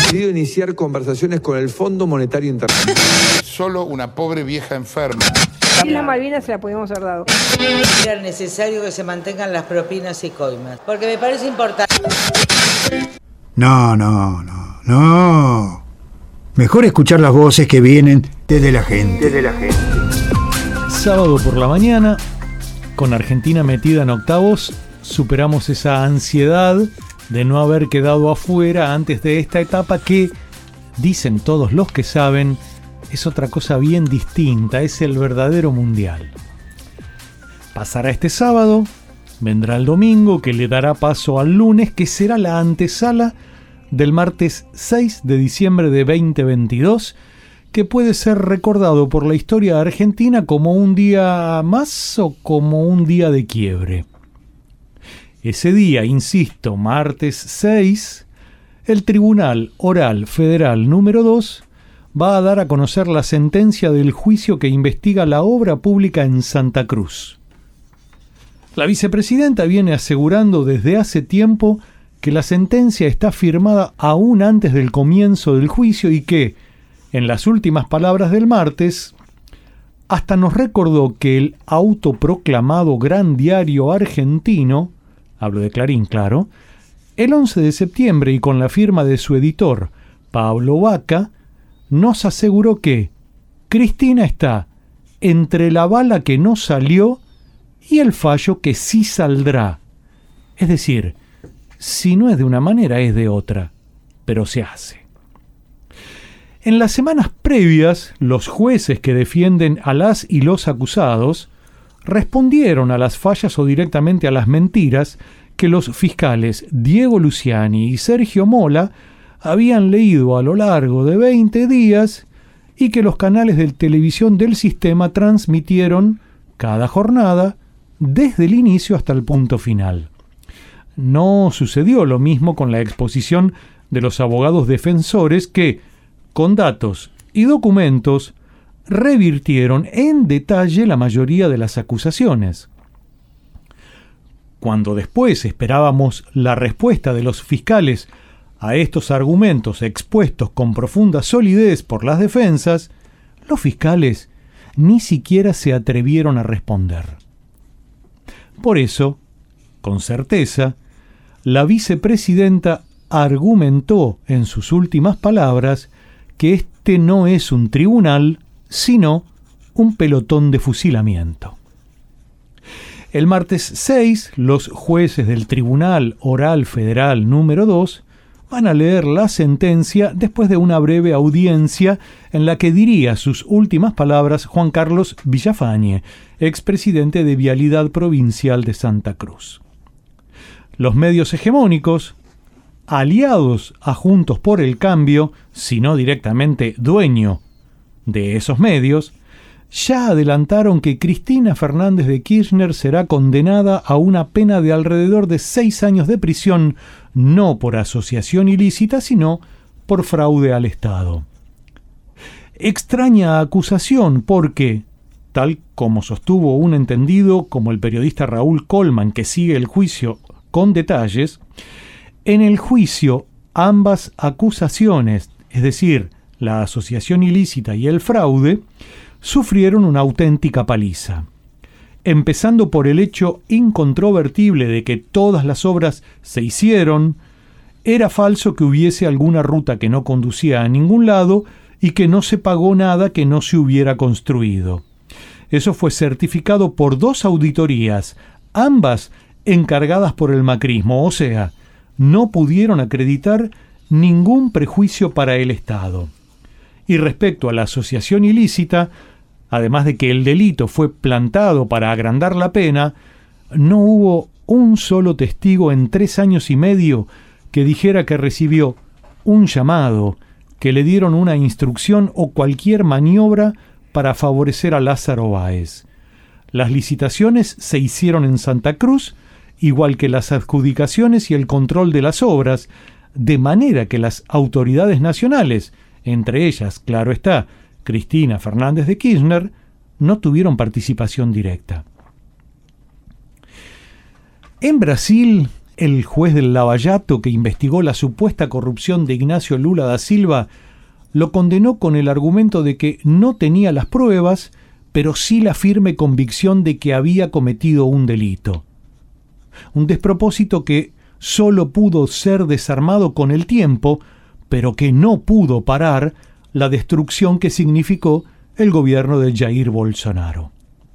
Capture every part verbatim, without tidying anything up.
decidido iniciar conversaciones con el Fondo Monetario Internacional. Solo una pobre vieja enferma. Islas Malvinas se la pudimos haber dado. Era necesario que se mantengan las propinas y coimas, porque me parece importante. No, no, no, no. Mejor escuchar las voces que vienen desde la gente. Desde la gente. Sábado por la mañana, con Argentina metida en octavos, superamos esa ansiedad de no haber quedado afuera antes de esta etapa que, dicen todos los que saben, es otra cosa bien distinta, es el verdadero mundial. Pasará este sábado, vendrá el domingo que le dará paso al lunes, que será la antesala del martes seis de diciembre de veinte veintidós, que puede ser recordado por la historia argentina como un día más o como un día de quiebre. Ese día, insisto, martes seis, el Tribunal Oral Federal número dos va a dar a conocer la sentencia del juicio que investiga la obra pública en Santa Cruz. La vicepresidenta viene asegurando desde hace tiempo que la sentencia está firmada aún antes del comienzo del juicio y que, en las últimas palabras del martes, hasta nos recordó que el autoproclamado gran diario argentino, hablo de Clarín, claro, el once de septiembre y con la firma de su editor, Pablo Vaca, nos aseguró que Cristina está entre la bala que no salió y el fallo que sí saldrá. Es decir, si no es de una manera es de otra, pero se hace. En las semanas previas, los jueces que defienden a las y los acusados respondieron a las fallas o directamente a las mentiras que los fiscales Diego Luciani y Sergio Mola habían leído a lo largo de veinte días y que los canales de televisión del sistema transmitieron cada jornada desde el inicio hasta el punto final. No sucedió lo mismo con la exposición de los abogados defensores que, con datos y documentos, revirtieron en detalle la mayoría de las acusaciones. Cuando después esperábamos la respuesta de los fiscales a estos argumentos expuestos con profunda solidez por las defensas, los fiscales ni siquiera se atrevieron a responder. Por eso, con certeza, la vicepresidenta argumentó en sus últimas palabras que este no es un tribunal, sino un pelotón de fusilamiento. El martes seis, los jueces del Tribunal Oral Federal número dos van a leer la sentencia después de una breve audiencia en la que diría sus últimas palabras Juan Carlos Villafañe, expresidente de Vialidad Provincial de Santa Cruz. Los medios hegemónicos, aliados a Juntos por el Cambio, si no directamente dueño de esos medios, ya adelantaron que Cristina Fernández de Kirchner será condenada a una pena de alrededor de seis años de prisión, no por asociación ilícita, sino por fraude al Estado. Extraña acusación porque, tal como sostuvo un entendido como el periodista Raúl Colman, que sigue el juicio con detalles, en el juicio ambas acusaciones, es decir, la asociación ilícita y el fraude, sufrieron una auténtica paliza. Empezando por el hecho incontrovertible de que todas las obras se hicieron, era falso que hubiese alguna ruta que no conducía a ningún lado y que no se pagó nada que no se hubiera construido. Eso fue certificado por dos auditorías, ambas encargadas por el macrismo, o sea, no pudieron acreditar ningún prejuicio para el Estado. Y respecto a la asociación ilícita, además de que el delito fue plantado para agrandar la pena, no hubo un solo testigo en tres años y medio que dijera que recibió un llamado, que le dieron una instrucción o cualquier maniobra para favorecer a Lázaro Báez. Las licitaciones se hicieron en Santa Cruz, igual que las adjudicaciones y el control de las obras, de manera que las autoridades nacionales, entre ellas, claro está, Cristina Fernández de Kirchner, no tuvieron participación directa. En Brasil, El juez del Lavallato, que investigó la supuesta corrupción de Ignacio Lula da Silva, lo condenó con el argumento de que no tenía las pruebas, pero sí la firme convicción de que había cometido un delito. Un despropósito que solo pudo ser desarmado con el tiempo, pero que no pudo parar la destrucción que significó el gobierno de Jair Bolsonaro.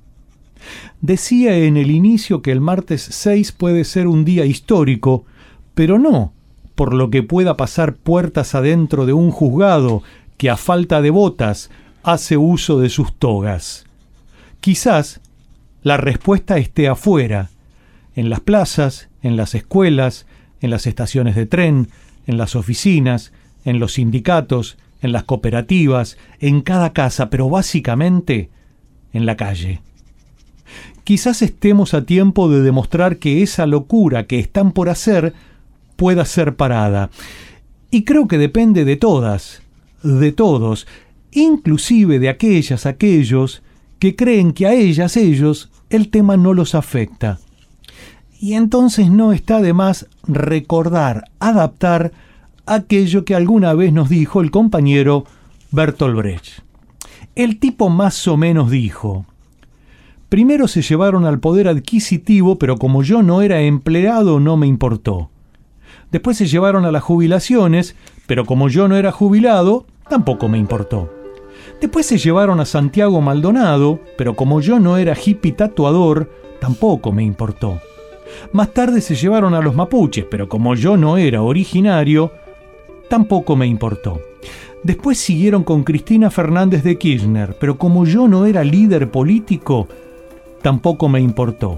Decía en el inicio que el martes seis puede ser un día histórico, pero no por lo que pueda pasar puertas adentro de un juzgado que a falta de botas hace uso de sus togas. Quizás la respuesta esté afuera, en las plazas, en las escuelas, en las estaciones de tren, en las oficinas, en los sindicatos, en las cooperativas, en cada casa, pero básicamente en la calle. Quizás estemos a tiempo de demostrar que esa locura que están por hacer pueda ser parada. Y creo que depende de todas, de todos, inclusive de aquellas, aquellos que creen que a ellas, ellos, el tema no los afecta. Y entonces no está de más recordar, adaptar aquello que alguna vez nos dijo el compañero Bertolt Brecht. El tipo más o menos dijo: primero se llevaron al poder adquisitivo, pero como yo no era empleado no me importó. Después se llevaron a las jubilaciones, pero como yo no era jubilado, tampoco me importó. Después se llevaron a Santiago Maldonado, pero como yo no era hippie tatuador, tampoco me importó. Más tarde se llevaron a los mapuches, pero como yo no era originario, tampoco me importó. Después siguieron con Cristina Fernández de Kirchner, pero como yo no era líder político, tampoco me importó.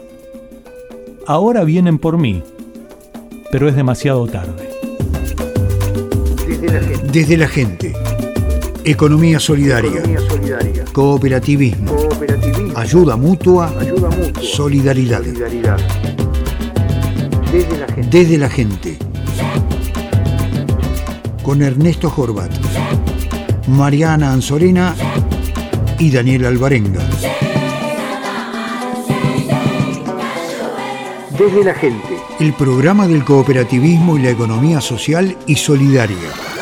Ahora vienen por mí, pero es demasiado tarde. Desde la gente. Desde la gente. Economía solidaria. Economía solidaria. Cooperativismo. Cooperativismo. Ayuda mutua. Ayuda mutua. Solidaridad. Solidaridad. Desde la gente. Desde la gente. Con Ernesto Horvat, Mariana Anzorena y Daniel Alvarenga. Desde la gente. El programa del cooperativismo y la economía social y solidaria.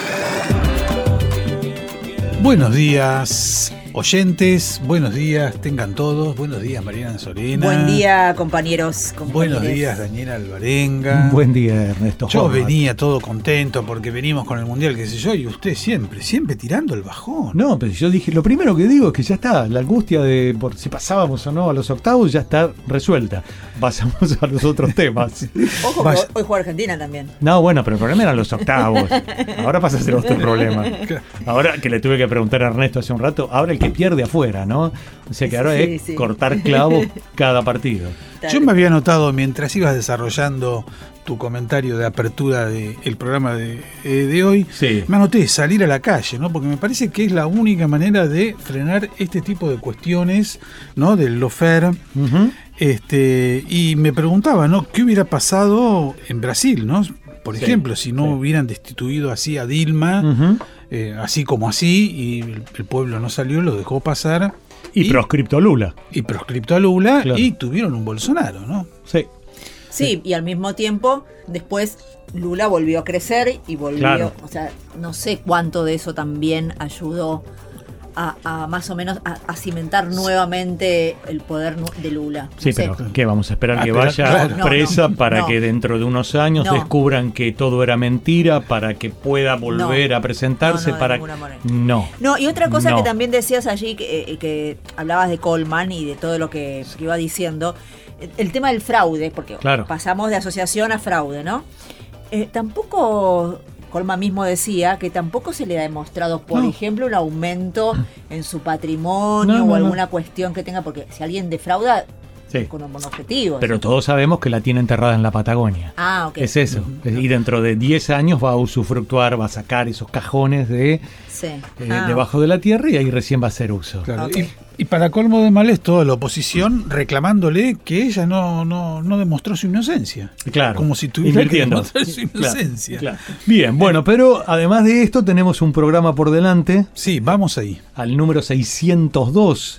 Buenos días, oyentes. Buenos días, tengan todos. Buenos días, Mariana Anzorena. Buen día, compañeros. Buenos días, Daniel Alvarenga. Buen día, Ernesto. Yo Horvat. venía todo contento porque venimos con el Mundial, qué sé yo, y usted siempre, siempre tirando el bajón. No, pero yo dije, lo primero que digo es que ya está, la angustia de por si pasábamos o no a los octavos ya está resuelta. Pasamos a los otros temas. Ojo, que hoy juega Argentina también. No, bueno, pero el problema eran los octavos. Ahora pasa a ser otro problema. Ahora que le tuve que preguntar a Ernesto hace un rato, ahora el que pierde afuera, ¿no? O sea que ahora Sí, es sí. cortar clavo cada partido. Yo me había notado mientras ibas desarrollando tu comentario de apertura del programa de, eh, de hoy, Sí. me anoté salir a la calle, ¿no? Porque me parece que es la única manera de frenar este tipo de cuestiones, ¿no? Del lawfare. Uh-huh. Este, y me preguntaba, ¿no? ¿Qué hubiera pasado en Brasil, ¿no? Por Sí, ejemplo, si no sí. hubieran destituido así a Dilma, Uh-huh. eh, así como así, y el, el pueblo no salió, lo dejó pasar. Y, proscripto Lula. Y proscripto a Lula, Claro. y tuvieron un Bolsonaro, ¿no? Sí. Sí, y al mismo tiempo, después Lula volvió a crecer y volvió. Claro. O sea, no sé cuánto de eso también ayudó a, a más o menos a, a cimentar nuevamente el poder nu- de Lula. No Sí, sé. pero ¿qué? ¿Vamos a esperar Ah, que pero, vaya claro. No, presa no, para no. que dentro de unos años No. descubran que todo era mentira, para que pueda volver No. a presentarse? No, no, de para ninguna manera. No. No, y otra cosa No. que también decías allí, que, eh, que hablabas de Coleman y de todo lo que, que iba diciendo, el, el tema del fraude, porque Claro. pasamos de asociación a fraude, ¿no? Eh, tampoco, Coleman mismo decía que tampoco se le ha demostrado, por No. ejemplo, un aumento en su patrimonio No, no, o no. alguna cuestión que tenga, porque si alguien defrauda, Sí. con un objetivo. Pero todos sabemos que la tiene enterrada en la Patagonia. Ah, ok. Es eso. Y dentro de diez años va a usufructuar, va a sacar esos cajones de Sí. eh, Ah, debajo de la tierra y ahí recién va a hacer uso. Claro. Ok. Y, y para colmo de males, toda la oposición reclamándole que ella no, no, no demostró su inocencia. Claro. Como si tuviera que Invirtiendo. demostrar su Claro, inocencia. claro. Bien, bueno, pero además de esto tenemos un programa por delante, Sí, vamos ahí. al número seiscientos dos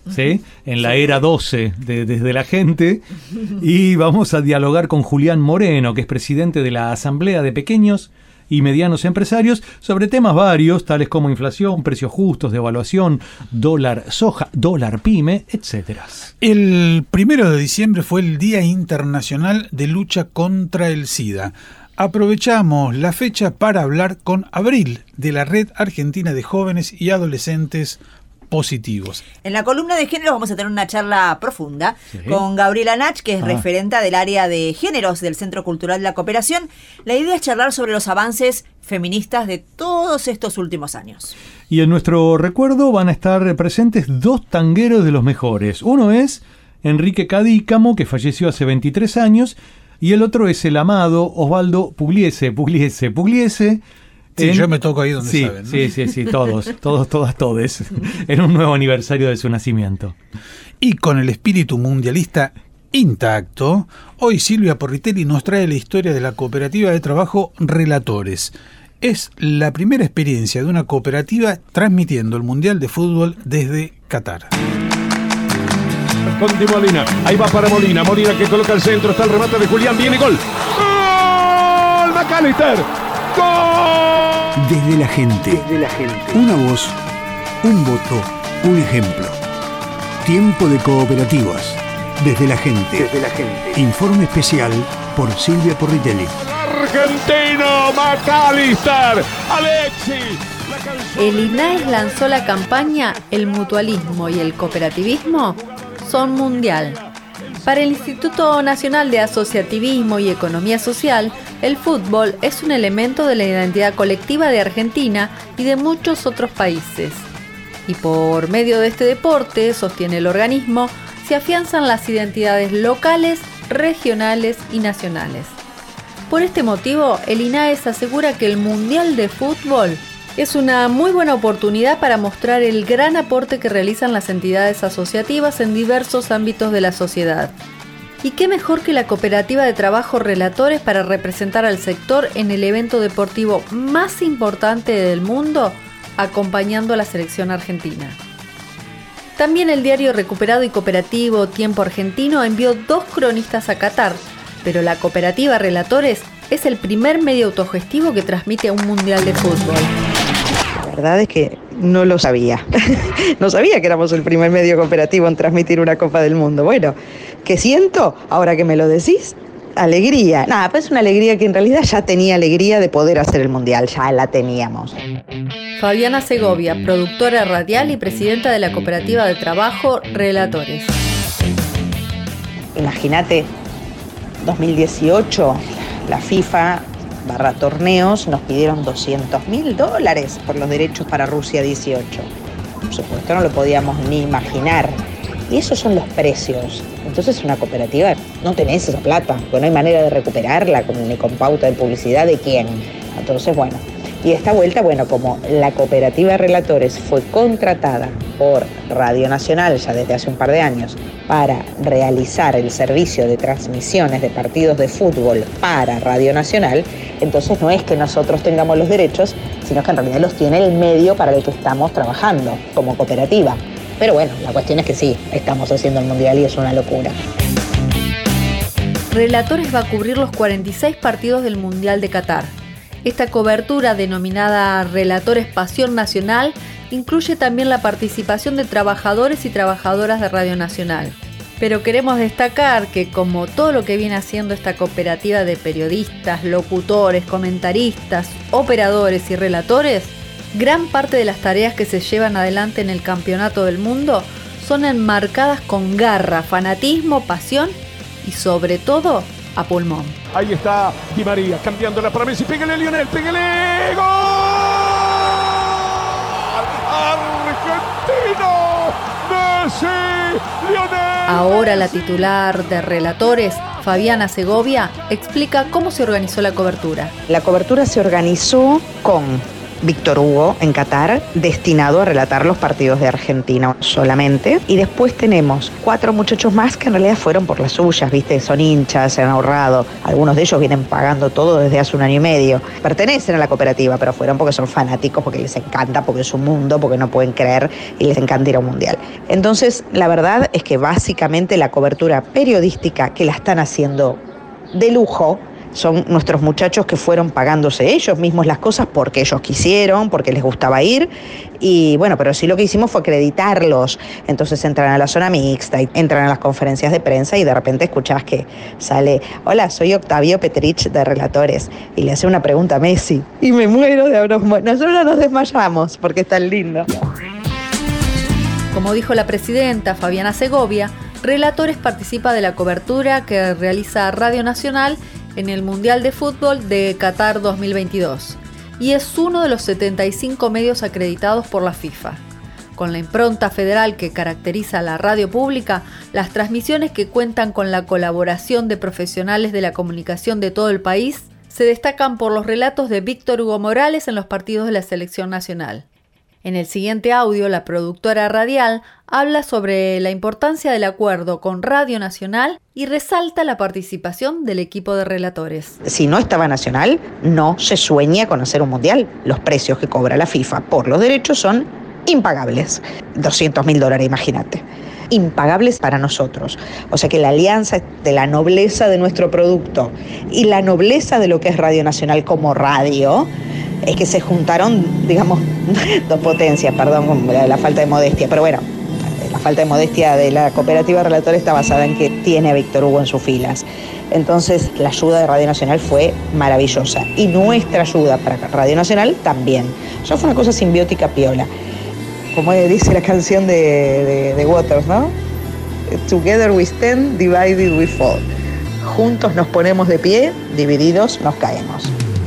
¿sí? En la era doce de Desde la Gente. Y vamos a dialogar con Julián Moreno, que es presidente de la Asamblea de Pequeños y Medianos Empresarios, sobre temas varios, tales como inflación, precios justos, devaluación, dólar soja, dólar pyme, etcétera. El primero de diciembre fue el Día Internacional de Lucha contra el SIDA. Aprovechamos la fecha para hablar con Abril, de la Red Argentina de Jóvenes y Adolescentes Positivos. En la columna de género vamos a tener una charla profunda sí. con Gabriela Nach, que es ah. referenta del área de géneros del Centro Cultural de la Cooperación. La idea es charlar sobre los avances feministas de todos estos últimos años. Y en nuestro recuerdo van a estar presentes dos tangueros de los mejores. Uno es Enrique Cadícamo, que falleció hace veintitrés años, y el otro es el amado Osvaldo Pugliese, Pugliese, Pugliese. Sí, en... yo me toco ahí donde sí, saben, ¿no? Sí, sí, sí, todos, todos, todas, todes, en un nuevo aniversario de su nacimiento. Y con el espíritu mundialista intacto, hoy Silvia Porritelli nos trae la historia de la cooperativa de trabajo Relatores. Es la primera experiencia de una cooperativa transmitiendo el Mundial de Fútbol desde Qatar. Con Di Molina, ahí va para Molina, Molina que coloca el centro, está el remate de Julián, viene gol. ¡Gol! McAllister. ¡Gol! Desde la gente. Desde la gente. Una voz, un voto, un ejemplo. Tiempo de cooperativas. Desde la gente. Desde la gente. Informe especial por Silvia Porritelli. Argentino, McAllister, Alexi. El I N A E S lanzó la campaña El mutualismo y el cooperativismo son mundial. Para el Instituto Nacional de Asociativismo y Economía Social, el fútbol es un elemento de la identidad colectiva de Argentina y de muchos otros países. Y por medio de este deporte, sostiene el organismo, se afianzan las identidades locales, regionales y nacionales. Por este motivo, el I N A E S asegura que el Mundial de Fútbol es una muy buena oportunidad para mostrar el gran aporte que realizan las entidades asociativas en diversos ámbitos de la sociedad. Y qué mejor que la cooperativa de trabajo Relatores para representar al sector en el evento deportivo más importante del mundo, acompañando a la selección argentina. También el diario recuperado y cooperativo Tiempo Argentino envió dos cronistas a Qatar, pero la cooperativa Relatores es el primer medio autogestivo que transmite a un mundial de fútbol. La verdad es que no lo sabía. No sabía que éramos el primer medio cooperativo en transmitir una Copa del Mundo. Bueno, ¿qué siento? Ahora que me lo decís, alegría. Nada, pues es una alegría que en realidad ya tenía alegría de poder hacer el mundial, ya la teníamos. Fabiana Segovia, productora radial y presidenta de la cooperativa de trabajo Relatores. Imagínate, dos mil dieciocho, la FIFA barra torneos nos pidieron doscientos mil dólares por los derechos para Rusia dieciocho. Por supuesto no lo podíamos ni imaginar. Y esos son los precios. Entonces una cooperativa, no tenés esa plata, porque no hay manera de recuperarla, ni con pauta de publicidad de quién. Entonces bueno, y esta vuelta, bueno, como la cooperativa de Relatores fue contratada por Radio Nacional ya desde hace un par de años para realizar el servicio de transmisiones de partidos de fútbol para Radio Nacional, entonces no es que nosotros tengamos los derechos, sino que en realidad los tiene el medio para el que estamos trabajando como cooperativa. Pero bueno, la cuestión es que sí, estamos haciendo el mundial y es una locura. Relatores va a cubrir los cuarenta y seis partidos del Mundial de Qatar. Esta cobertura, denominada Relatores Pasión Nacional, incluye también la participación de trabajadores y trabajadoras de Radio Nacional. Pero queremos destacar que, como todo lo que viene haciendo esta cooperativa de periodistas, locutores, comentaristas, operadores y relatores, gran parte de las tareas que se llevan adelante en el Campeonato del Mundo son enmarcadas con garra, fanatismo, pasión y sobre todo a pulmón. Ahí está Di María cambiándola para Messi, pégale Lionel, pégale, ¡gol! ¡Argentino! ¡Messi! ¡Lionel! Ahora la titular de Relatores, Fabiana Segovia, explica cómo se organizó la cobertura. La cobertura se organizó con Víctor Hugo en Qatar, destinado a relatar los partidos de Argentina solamente. Y después tenemos cuatro muchachos más que en realidad fueron por las suyas, ¿viste? Son hinchas, se han ahorrado. Algunos de ellos vienen pagando todo desde hace un año y medio. Pertenecen a la cooperativa, pero fueron porque son fanáticos, porque les encanta, porque es un mundo, porque no pueden creer y les encanta ir a un mundial. Entonces, la verdad es que básicamente la cobertura periodística que la están haciendo de lujo son nuestros muchachos que fueron pagándose ellos mismos las cosas porque ellos quisieron, porque les gustaba ir. Y bueno, pero sí lo que hicimos fue acreditarlos. Entonces entran a la zona mixta, y entran a las conferencias de prensa y de repente escuchás que sale: hola, soy Octavio Petrich de Relatores. Y le hace una pregunta a Messi. Y me muero de abrazos. Nosotros nos desmayamos porque es tan lindo. Como dijo la presidenta Fabiana Segovia, Relatores participa de la cobertura que realiza Radio Nacional en el Mundial de Fútbol de Qatar dos mil veintidós y es uno de los setenta y cinco medios acreditados por la FIFA. Con la impronta federal que caracteriza a la radio pública, las transmisiones que cuentan con la colaboración de profesionales de la comunicación de todo el país se destacan por los relatos de Víctor Hugo Morales en los partidos de la selección nacional. En el siguiente audio, la productora radial habla sobre la importancia del acuerdo con Radio Nacional y resalta la participación del equipo de relatores. Si no estaba Nacional, no se sueña con hacer un mundial. Los precios que cobra la FIFA por los derechos son impagables. doscientos mil dólares, imagínate. Impagables para nosotros. O sea que la alianza de la nobleza de nuestro producto y la nobleza de lo que es Radio Nacional como radio es que se juntaron, digamos, dos potencias, perdón, la, la falta de modestia, pero bueno, la falta de modestia de la cooperativa Relatores está basada en que tiene a Víctor Hugo en sus filas. Entonces, la ayuda de Radio Nacional fue maravillosa y nuestra ayuda para Radio Nacional también. Ya fue una cosa simbiótica piola. Como dice la canción de, de, de Waters, ¿no? Together we stand, divided we fall. Juntos nos ponemos de pie, divididos nos caemos.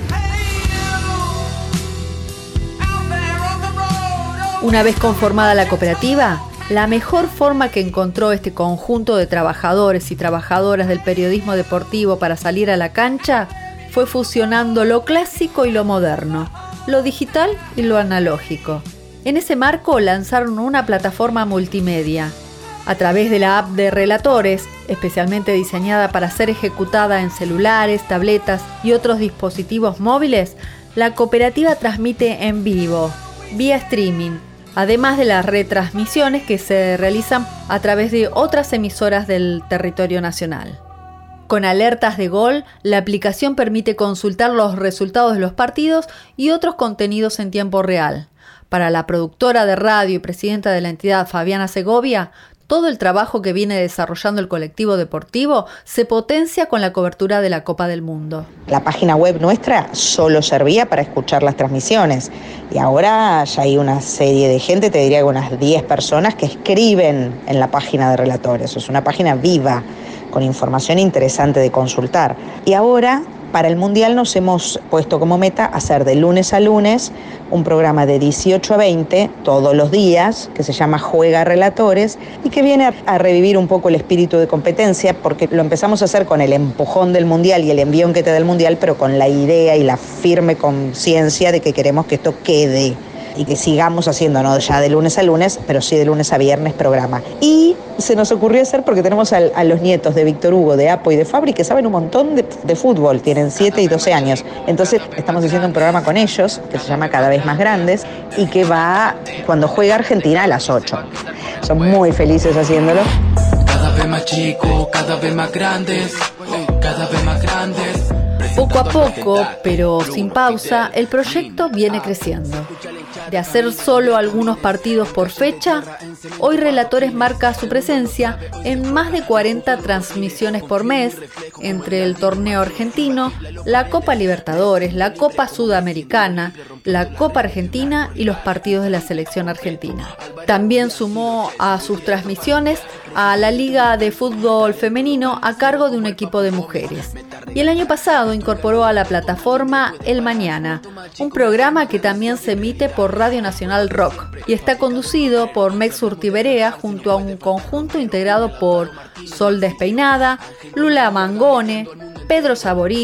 Una vez conformada la cooperativa, la mejor forma que encontró este conjunto de trabajadores y trabajadoras del periodismo deportivo para salir a la cancha fue fusionando lo clásico y lo moderno, lo digital y lo analógico. En ese marco lanzaron una plataforma multimedia. A través de la app de Relatores, especialmente diseñada para ser ejecutada en celulares, tabletas y otros dispositivos móviles, la cooperativa transmite en vivo, vía streaming, además de las retransmisiones que se realizan a través de otras emisoras del territorio nacional. Con alertas de gol, la aplicación permite consultar los resultados de los partidos y otros contenidos en tiempo real. Para la productora de radio y presidenta de la entidad, Fabiana Segovia, todo el trabajo que viene desarrollando el colectivo deportivo se potencia con la cobertura de la Copa del Mundo. La página web nuestra solo servía para escuchar las transmisiones y ahora ya hay una serie de gente, te diría que unas diez personas que escriben en la página de Relatores. Es una página viva, con información interesante de consultar. Y ahora, para el Mundial, nos hemos puesto como meta hacer de lunes a lunes un programa de dieciocho a veinte todos los días que se llama Juega Relatores y que viene a revivir un poco el espíritu de competencia, porque lo empezamos a hacer con el empujón del Mundial y el envión que te da el Mundial, pero con la idea y la firme conciencia de que queremos que esto quede y que sigamos haciendo, no ya de lunes a lunes, pero sí de lunes a viernes programa. Y se nos ocurrió hacer, porque tenemos a, a los nietos de Víctor Hugo, de Apo y de Fabri, que saben un montón de, de fútbol, tienen siete y doce años. Entonces estamos haciendo un programa con ellos, que se llama Cada vez más grandes, y que va cuando juega Argentina a las ocho. Son muy felices haciéndolo. Cada vez más chicos, cada vez más grandes, cada vez más grandes. Poco a poco, pero sin pausa, el proyecto viene creciendo. De hacer solo algunos partidos por fecha, hoy Relatores marca su presencia en más de cuarenta transmisiones por mes, entre el torneo argentino, la Copa Libertadores, la Copa Sudamericana, la Copa Argentina y los partidos de la selección argentina. También sumó a sus transmisiones a la Liga de Fútbol Femenino a cargo de un equipo de mujeres. Y el año pasado incorporó a la plataforma El Mañana, un programa que también se emite por Radio Nacional Rock y está conducido por Mex Urtiberea junto a un conjunto integrado por Sol Despeinada, Lula Mangone, Pedro Saborido,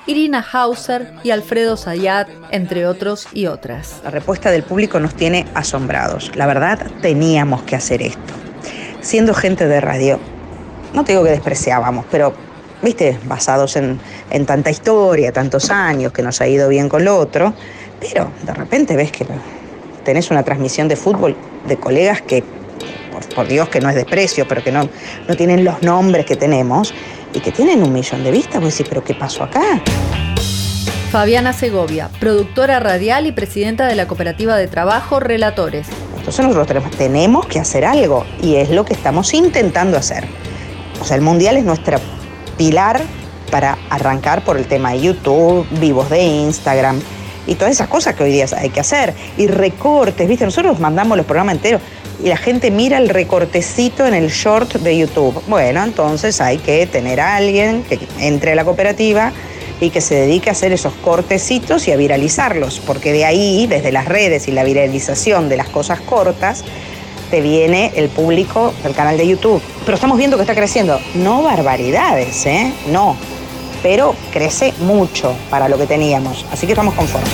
Irina Hauser y Alfredo Zayat, entre otros y otras. La respuesta del público nos tiene asombrados. La verdad, teníamos que hacer esto. Siendo gente de radio, no te digo que despreciábamos, pero, viste, basados en, en tanta historia, tantos años, que nos ha ido bien con lo otro, pero de repente ves que tenés una transmisión de fútbol de colegas que, por, por Dios que no es desprecio, pero que no, no tienen los nombres que tenemos, y que tienen un millón de vistas. Vos decís, ¿pero qué pasó acá? Fabiana Segovia, productora radial y presidenta de la Cooperativa de Trabajo Relatores. Entonces nosotros tenemos, tenemos que hacer algo, y es lo que estamos intentando hacer. O sea, el Mundial es nuestra pilar para arrancar por el tema de YouTube, vivos de Instagram y todas esas cosas que hoy día hay que hacer. Y recortes, ¿viste? Nosotros mandamos los programas enteros y la gente mira el recortecito en el short de YouTube. Bueno, entonces hay que tener a alguien que entre a la cooperativa y que se dedique a hacer esos cortecitos y a viralizarlos, porque de ahí, desde las redes y la viralización de las cosas cortas, te viene el público del canal de YouTube. Pero estamos viendo que está creciendo. No barbaridades, ¿eh? No. Pero crece mucho para lo que teníamos. Así que estamos conformes.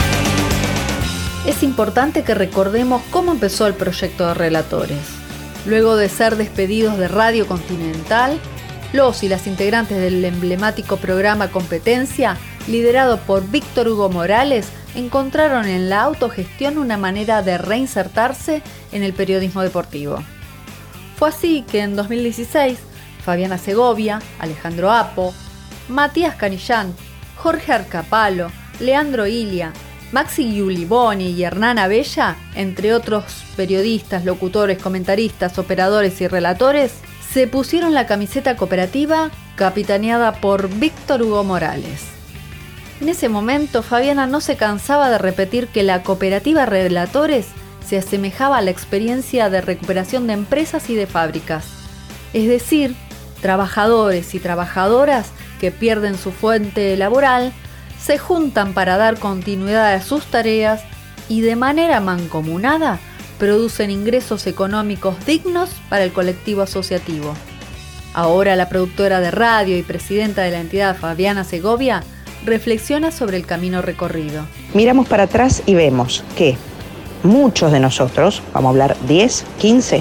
Es importante que recordemos cómo empezó el proyecto de Relatores. Luego de ser despedidos de Radio Continental, los y las integrantes del emblemático programa Competencia, liderado por Víctor Hugo Morales, encontraron en la autogestión una manera de reinsertarse en el periodismo deportivo. Fue así que en dos mil dieciséis, Fabiana Segovia, Alejandro Apo, Matías Canillán, Jorge Arcapalo, Leandro Ilia, Maxi Giuliboni y Hernán Abella, entre otros periodistas, locutores, comentaristas, operadores y relatores, se pusieron la camiseta cooperativa capitaneada por Víctor Hugo Morales. En ese momento, Fabiana no se cansaba de repetir que la cooperativa Relatores se asemejaba a la experiencia de recuperación de empresas y de fábricas, es decir, trabajadores y trabajadoras que pierden su fuente laboral, se juntan para dar continuidad a sus tareas y de manera mancomunada producen ingresos económicos dignos para el colectivo asociativo. Ahora la productora de radio y presidenta de la entidad, Fabiana Segovia, reflexiona sobre el camino recorrido. Miramos para atrás y vemos que muchos de nosotros, vamos a hablar diez, quince,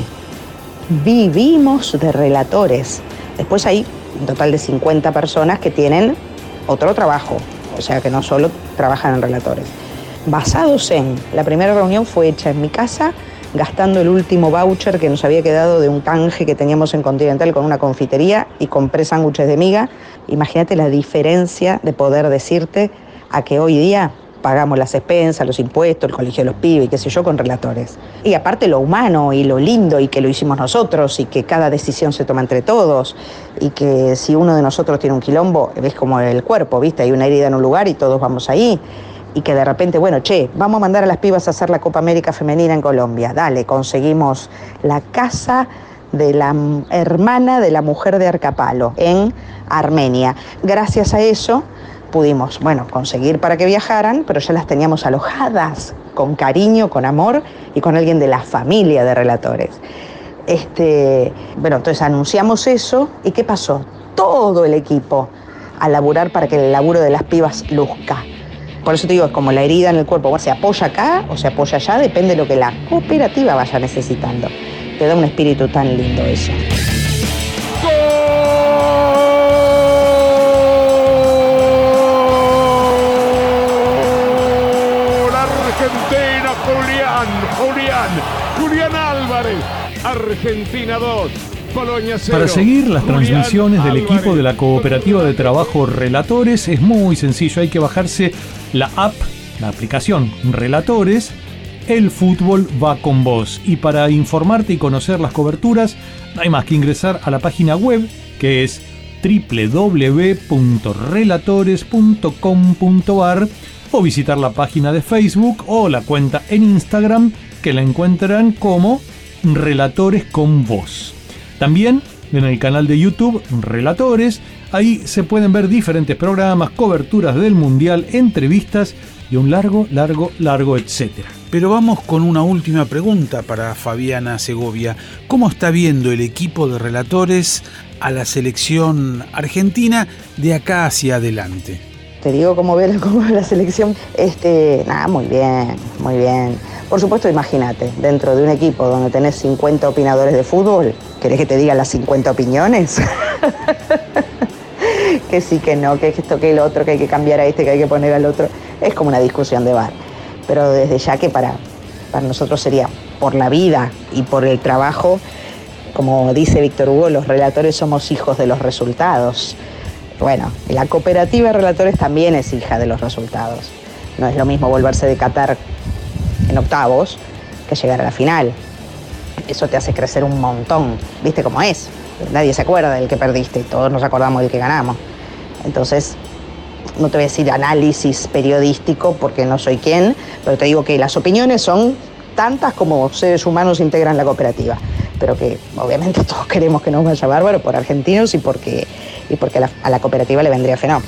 vivimos de relatores. Después hay un total de cincuenta personas que tienen otro trabajo, o sea que no solo trabajan en relatores. Basados en, la primera reunión fue hecha en mi casa, gastando el último voucher que nos había quedado de un canje que teníamos en Continental con una confitería, y compré sándwiches de miga. Imagínate la diferencia de poder decirte a que hoy día pagamos las expensas, los impuestos, el colegio de los pibes y qué sé yo, con relatores. Y aparte lo humano y lo lindo, y que lo hicimos nosotros, y que cada decisión se toma entre todos, y que si uno de nosotros tiene un quilombo, ves como el cuerpo, ¿viste? Hay una herida en un lugar y todos vamos ahí. Y que de repente, bueno, che, vamos a mandar a las pibas a hacer la Copa América Femenina en Colombia. Dale, conseguimos la casa de la hermana de la mujer de Arcapalo en Armenia. Gracias a eso pudimos, bueno, conseguir para que viajaran, pero ya las teníamos alojadas con cariño, con amor y con alguien de la familia de relatores. Este, bueno, entonces anunciamos eso, ¿y qué pasó? Todo el equipo a laburar para que el laburo de las pibas luzca. Por eso te digo, es como la herida en el cuerpo, o se apoya acá o se apoya allá, depende de lo que la cooperativa vaya necesitando. Te da un espíritu tan lindo eso. Argentina, Julián, Julián, Julián Álvarez, Argentina dos, Polonia cero. Para seguir las Julián transmisiones del Álvarez. equipo de la Cooperativa de Trabajo Relatores es muy sencillo, hay que bajarse la app, la aplicación Relatores, el fútbol va con vos. Y para informarte y conocer las coberturas, no hay más que ingresar a la página web, que es doble u doble u doble u punto relatores punto com punto a r, o visitar la página de Facebook o la cuenta en Instagram, que la encuentran como Relatores con Voz. También en el canal de YouTube Relatores, ahí se pueden ver diferentes programas, coberturas del Mundial, entrevistas y un largo, largo, largo etcétera. Pero vamos con una última pregunta para Fabiana Segovia. ¿Cómo está viendo el equipo de relatores a la selección argentina de acá hacia adelante? Te digo cómo ve, cómo ve la selección. Este, nada, muy bien, muy bien. Por supuesto, imagínate, dentro de un equipo donde tenés cincuenta opinadores de fútbol, ¿querés que te diga las cincuenta opiniones? Que sí, que no, que esto, que el otro, que hay que cambiar a este, que hay que poner al otro. Es como una discusión de bar. Pero desde ya que para, para nosotros sería por la vida y por el trabajo, como dice Víctor Hugo, los relatores somos hijos de los resultados. Bueno, la cooperativa de relatores también es hija de los resultados. No es lo mismo volverse de Qatar en octavos que llegar a la final. Eso te hace crecer un montón. ¿Viste cómo es? Nadie se acuerda del que perdiste, todos nos acordamos del que ganamos. Entonces, no te voy a decir análisis periodístico porque no soy quien, pero te digo que las opiniones son tantas como seres humanos integran la cooperativa. Pero que obviamente todos queremos que nos vaya bárbaro por argentinos y porque, y porque a, la, a la cooperativa le vendría fenómeno.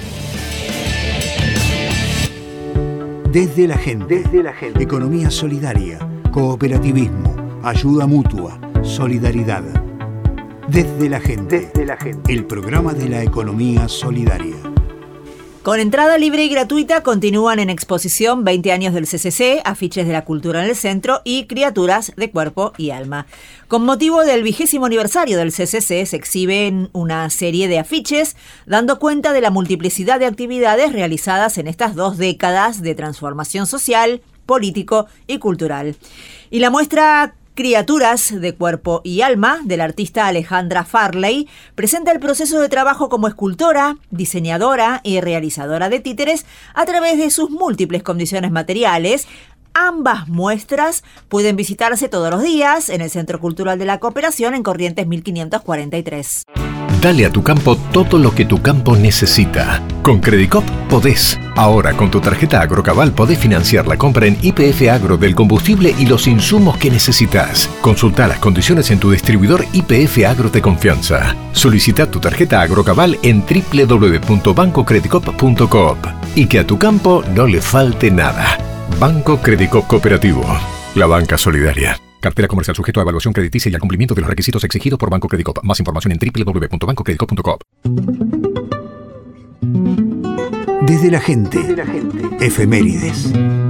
Desde la gente, desde la gente. Economía solidaria, cooperativismo, ayuda mutua, solidaridad. Desde la gente, desde la gente. El programa de la economía solidaria. Con entrada libre y gratuita continúan en exposición veinte años del C C C, afiches de la cultura en el centro y criaturas de cuerpo y alma. Con motivo del vigésimo aniversario del C C C se exhiben una serie de afiches dando cuenta de la multiplicidad de actividades realizadas en estas dos décadas de transformación social, político y cultural. Y la muestra Criaturas de Cuerpo y Alma, del artista Alejandra Farley, presenta el proceso de trabajo como escultora, diseñadora y realizadora de títeres a través de sus múltiples condiciones materiales. Ambas muestras pueden visitarse todos los días en el Centro Cultural de la Cooperación en Corrientes mil quinientos cuarenta y tres. Dale a tu campo todo lo que tu campo necesita. Con Credicop podés. Ahora con tu tarjeta Agrocabal podés financiar la compra en Y P F Agro del combustible y los insumos que necesitas. Consulta las condiciones en tu distribuidor Y P F Agro de confianza. Solicita tu tarjeta Agrocabal en doble u doble u doble u punto banco credicop punto coop. Y que a tu campo no le falte nada. Banco Credicop Cooperativo. La banca solidaria. Cartera comercial sujeto a evaluación crediticia y al cumplimiento de los requisitos exigidos por Banco Credicop. Más información en doble u doble u doble u punto banco credicop punto coop. Desde la gente. Desde la gente. Efemérides.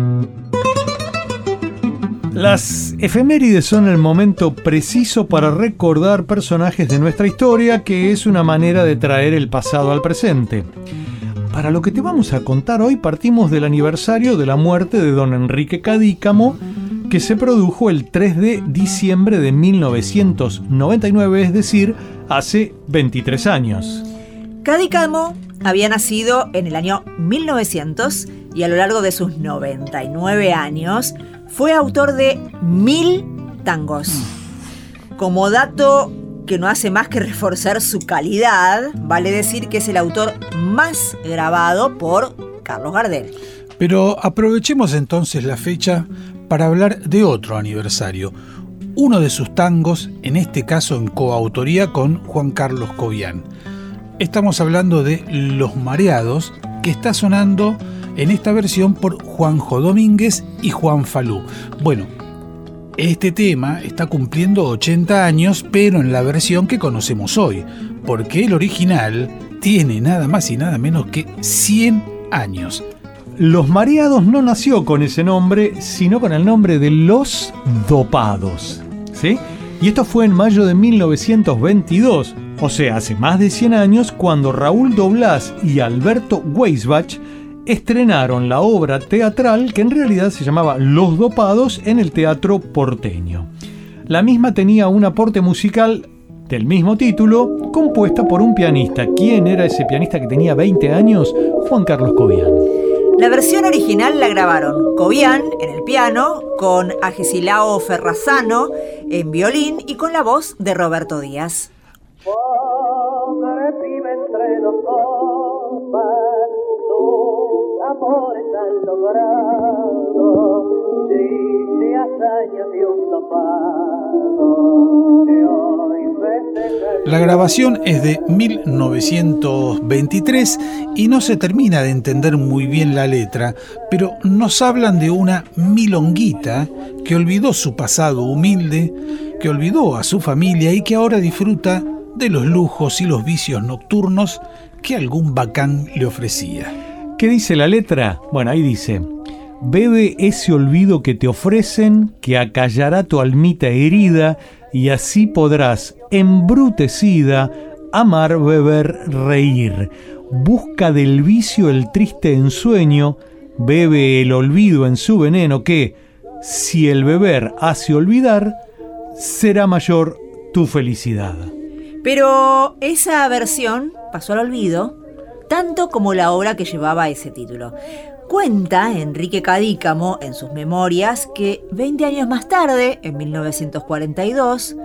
Las efemérides son el momento preciso para recordar personajes de nuestra historia, que es una manera de traer el pasado al presente. Para lo que te vamos a contar hoy partimos del aniversario de la muerte de don Enrique Cadícamo, que se produjo el tres de diciembre de mil novecientos noventa y nueve, es decir, hace veintitrés años. Cadícamo había nacido en el año mil novecientos y a lo largo de sus noventa y nueve años fue autor de mil tangos. Como dato que no hace más que reforzar su calidad, vale decir que es el autor más grabado por Carlos Gardel. Pero aprovechemos entonces la fecha para hablar de otro aniversario, uno de sus tangos, en este caso en coautoría con Juan Carlos Cobian. Estamos hablando de Los Mareados, que está sonando en esta versión por Juanjo Domínguez y Juan Falú. Bueno, este tema está cumpliendo ochenta años, pero en la versión que conocemos hoy, porque el original tiene nada más y nada menos que cien años. Los Mareados no nació con ese nombre, sino con el nombre de Los Dopados, ¿sí? Y esto fue en mayo de mil novecientos veintidós, o sea, hace más de cien años, cuando Raúl Doblás y Alberto Weisbach estrenaron la obra teatral que en realidad se llamaba Los Dopados en el Teatro Porteño. La misma tenía un aporte musical del mismo título, compuesta por un pianista. ¿Quién era ese pianista que tenía veinte años? Juan Carlos Cobian. La versión original la grabaron Cobian en el piano, con Agesilao Ferrazano en violín y con la voz de Roberto Díaz. Pobre pibe entre dos copas, tus amores han logrado, triste hazaña de un topado, que hoy festeja. La grabación es de mil novecientos veintitrés y no se termina de entender muy bien la letra, pero nos hablan de una milonguita que olvidó su pasado humilde, que olvidó a su familia y que ahora disfruta de los lujos y los vicios nocturnos que algún bacán le ofrecía. ¿Qué dice la letra? Bueno, ahí dice: bebe ese olvido que te ofrecen, que acallará tu almita herida, y así podrás, embrutecida, amar, beber, reír. Busca del vicio el triste ensueño, bebe el olvido en su veneno, que, si el beber hace olvidar, será mayor tu felicidad. Pero esa versión pasó al olvido, tanto como la obra que llevaba ese título. Cuenta Enrique Cadícamo en sus memorias que veinte años más tarde, en mil novecientos cuarenta y dos,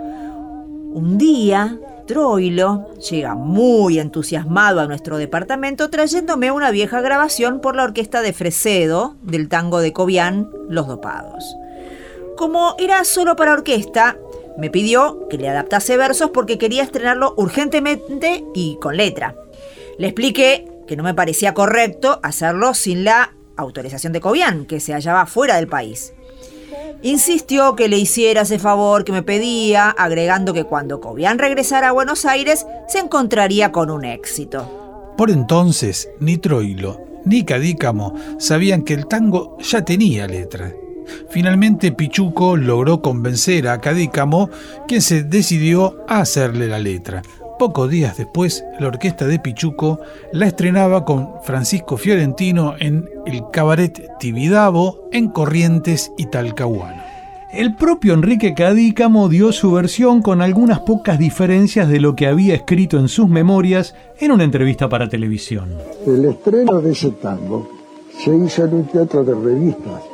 un día Troilo llega muy entusiasmado a nuestro departamento trayéndome una vieja grabación por la orquesta de Fresedo del tango de Cobián, Los Dopados. Como era solo para orquesta, me pidió que le adaptase versos porque quería estrenarlo urgentemente y con letra. Le expliqué que no me parecía correcto hacerlo sin la autorización de Cobián, que se hallaba fuera del país. Insistió que le hiciera ese favor que me pedía, agregando que cuando Cobián regresara a Buenos Aires se encontraría con un éxito. Por entonces, ni Troilo ni Cadícamo sabían que el tango ya tenía letra. Finalmente Pichuco logró convencer a Cadícamo, quien se decidió a hacerle la letra. Pocos días después, la orquesta de Pichuco la estrenaba con Francisco Fiorentino en el Cabaret Tibidabo, en Corrientes y Talcahuano. El propio Enrique Cadícamo dio su versión con algunas pocas diferencias de lo que había escrito en sus memorias en una entrevista para televisión. El estreno de ese tango se hizo en un teatro de revistas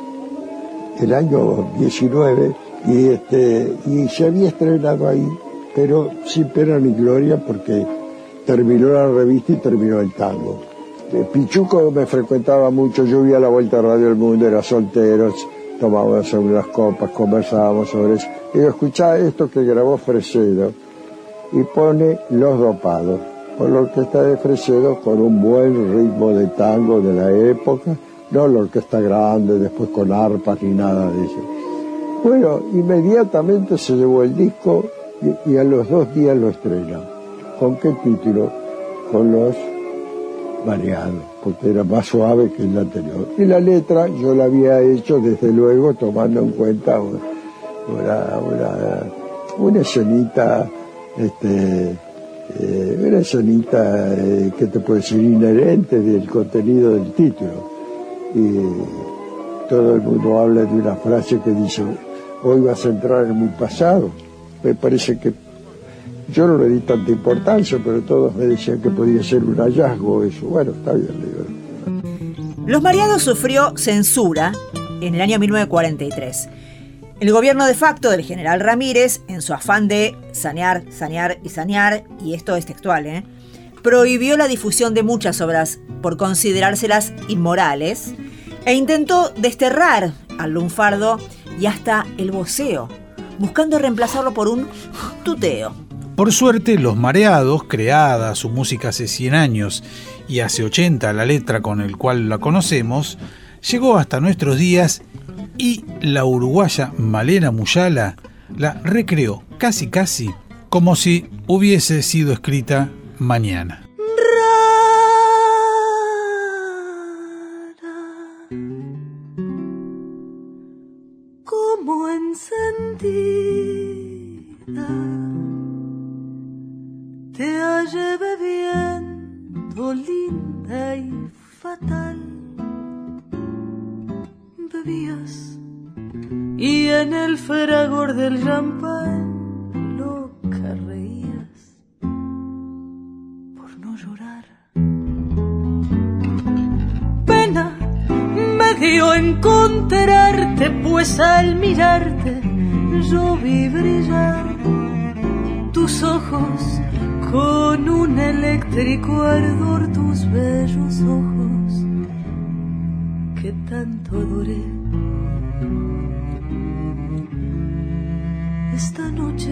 el año diecinueve y, este, y se había estrenado ahí, pero sin pena ni gloria porque terminó la revista y terminó el tango. Pichuco me frecuentaba mucho, yo vi a la vuelta de Radio El Mundo, era solteros, tomábamos unas copas, conversábamos sobre eso. Y yo escuchaba esto que grabó Fresedo y pone Los Dopados, por la orquesta de Fresedo con un buen ritmo de tango de la época, no la orquesta grande, después con arpas ni nada de eso. Bueno, inmediatamente se llevó el disco y, y a los dos días lo estrena. ¿Con qué título? Con Los Mareados, porque era más suave que el anterior. Y la letra yo la había hecho desde luego tomando en cuenta una, una, una escenita, este, eh, una escenita eh, que te puede decir inherente del contenido del título. Y todo el mundo habla de una frase que dice: hoy vas a entrar en mi pasado. Me parece que yo no le di tanta importancia, pero todos me decían que podía ser un hallazgo eso. Bueno, está bien, digo. Los Mareados sufrió censura en el año mil novecientos cuarenta y tres. El gobierno de facto del general Ramírez, en su afán de sanear, sanear y sanear, y esto es textual, ¿eh? prohibió la difusión de muchas obras por considerárselas inmorales e intentó desterrar al lunfardo y hasta el voceo, buscando reemplazarlo por un tuteo. Por suerte, Los Mareados, creada su música hace cien años y hace ochenta la letra con el cual la conocemos, llegó hasta nuestros días y la uruguaya Malena Muyala la recreó casi casi como si hubiese sido escrita mañana. Como encendida te hallé bebiendo, linda y fatal. Bebías y en el fragor del champán loca reías por no llorar. Pena me dio encontrarte, pues al mirarte yo vi brillar tus ojos con un eléctrico ardor, tus bellos ojos que tanto adoré. Esta noche,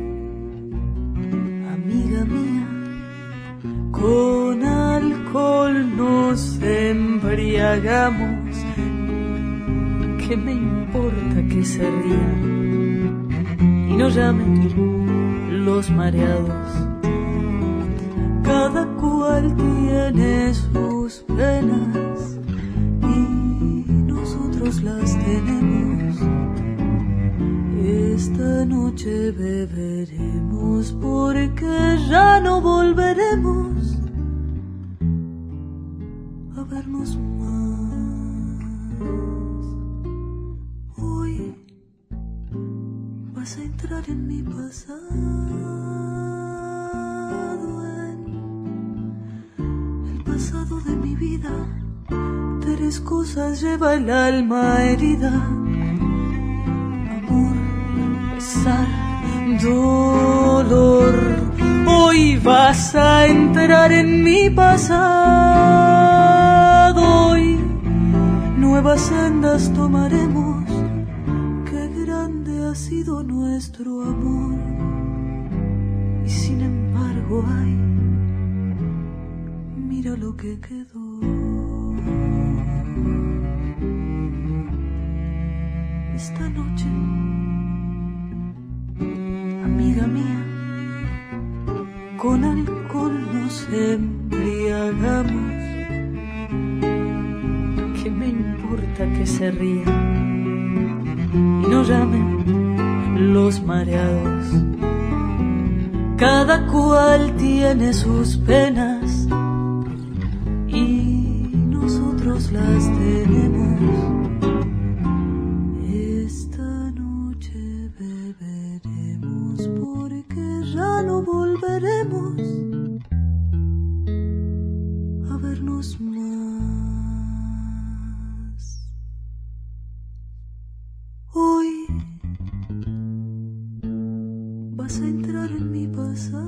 amiga mía, con alcohol nos embriagamos. ¿Qué me importa que se rían y no llamen los mareados? Cada cual cual tiene sus penas y nosotros las tenemos. Esta noche beberemos porque ya no volveremos a vernos más. Hoy vas a entrar en mi pasado, en el pasado de mi vida. Tres cosas lleva el alma herida: amor, pesar, dolor. Hoy vas a entrar en mi pasado. Hoy nuevas sendas tomaremos. Qué grande ha sido nuestro amor. Y sin embargo, ay, mira lo que quedó. Esta noche, amiga mía, con alcohol nos embriagamos. ¿Qué me importa que se rían y no llamen los mareados? Cada cual tiene sus penas y nosotros las tenemos. Ya no volveremos a vernos más. Hoy vas a entrar en mi pasado,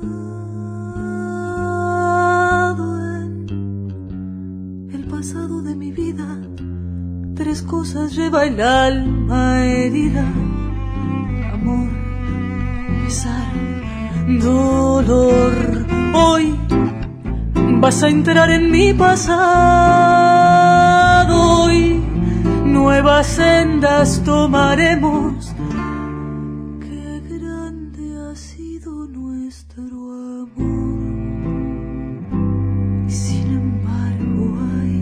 en el pasado de mi vida. Tres cosas lleva el alma herida: amor, pesar, dolor. Hoy vas a entrar en mi pasado. Hoy nuevas sendas tomaremos. Qué grande ha sido nuestro amor. Y sin embargo, ay,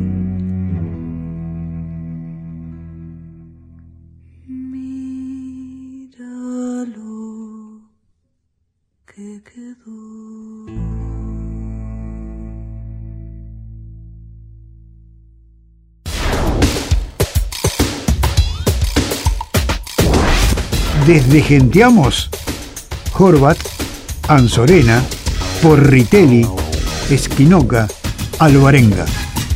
míralo que quedó. Desde Genteamos, Horvat, Anzorena, Porritelli, Esquinoca, Alvarenga.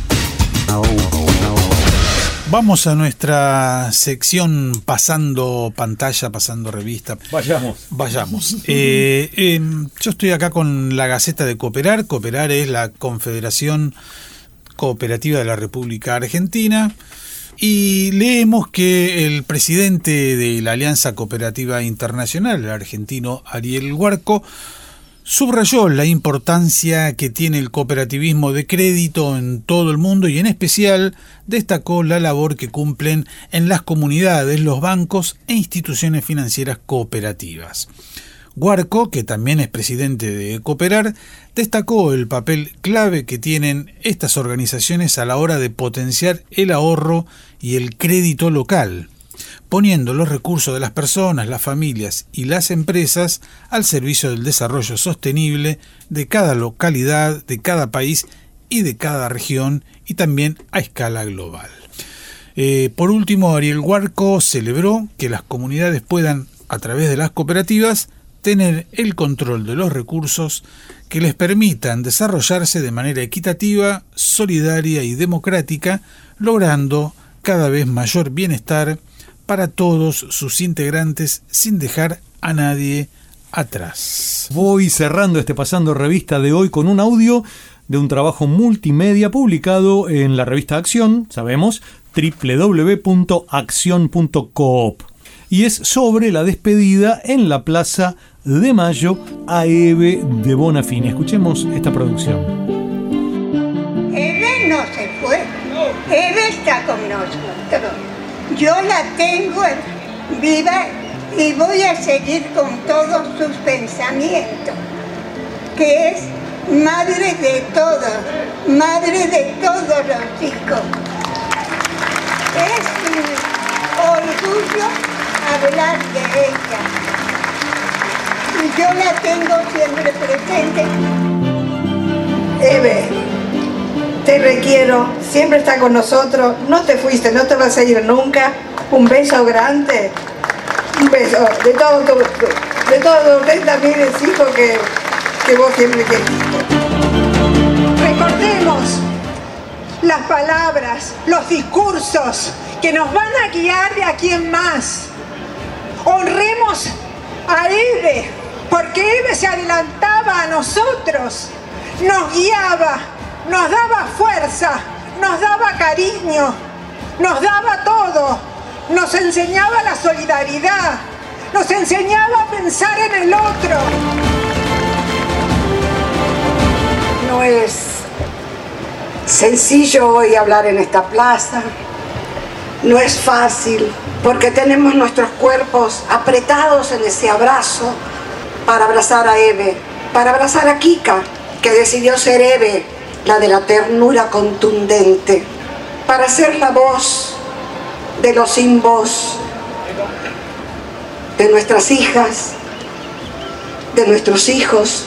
Vamos a nuestra sección pasando pantalla, pasando revista. Vayamos. Vayamos. Eh, eh, yo estoy acá con la Gaceta de Cooperar. Cooperar es la Confederación Cooperativa de la República Argentina. Y leemos que el presidente de la Alianza Cooperativa Internacional, el argentino Ariel Huarco, subrayó la importancia que tiene el cooperativismo de crédito en todo el mundo y en especial destacó la labor que cumplen en las comunidades los bancos e instituciones financieras cooperativas. Huarco, que también es presidente de Cooperar, destacó el papel clave que tienen estas organizaciones a la hora de potenciar el ahorro y el crédito local, poniendo los recursos de las personas, las familias y las empresas al servicio del desarrollo sostenible de cada localidad, de cada país y de cada región, y también a escala global. Eh, por último, Ariel Huarco celebró que las comunidades puedan, a través de las cooperativas, tener el control de los recursos que les permitan desarrollarse de manera equitativa, solidaria y democrática, logrando cada vez mayor bienestar para todos sus integrantes sin dejar a nadie atrás. Voy cerrando este Pasando Revista de hoy con un audio de un trabajo multimedia publicado en la revista Acción, sabemos, doble u doble u doble u punto acción punto coop. Y es sobre la despedida en la Plaza de Mayo a Eve de Bonafini. Escuchemos esta producción. Eve no se fue. Eve está con nosotros. Yo la tengo viva y voy a seguir con todos sus pensamientos, que es madre de todos, madre de todos los hijos. Es un orgullo hablar de ella. Y yo la tengo siempre presente. Eve, te requiero, siempre está con nosotros, no te fuiste, no te vas a ir nunca. Un beso grande, un beso de todo tu, de todo los treinta miles hijos que, que vos siempre queriste. Recordemos las palabras, los discursos que nos van a guiar de aquí en más. Honremos a Eve, porque Eve se adelantaba a nosotros, nos guiaba, nos daba fuerza, nos daba cariño, nos daba todo, nos enseñaba la solidaridad, nos enseñaba a pensar en el otro. No es sencillo hoy hablar en esta plaza, no es fácil, porque tenemos nuestros cuerpos apretados en ese abrazo para abrazar a Eve, para abrazar a Kika, que decidió ser Eve, la de la ternura contundente, para ser la voz de los sin voz, de nuestras hijas, de nuestros hijos,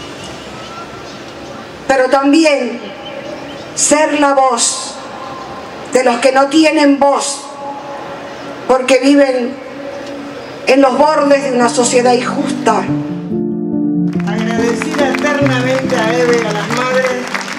pero también ser la voz de los que no tienen voz, porque viven en los bordes de una sociedad injusta. Agradecida eternamente a Eve, a las madres,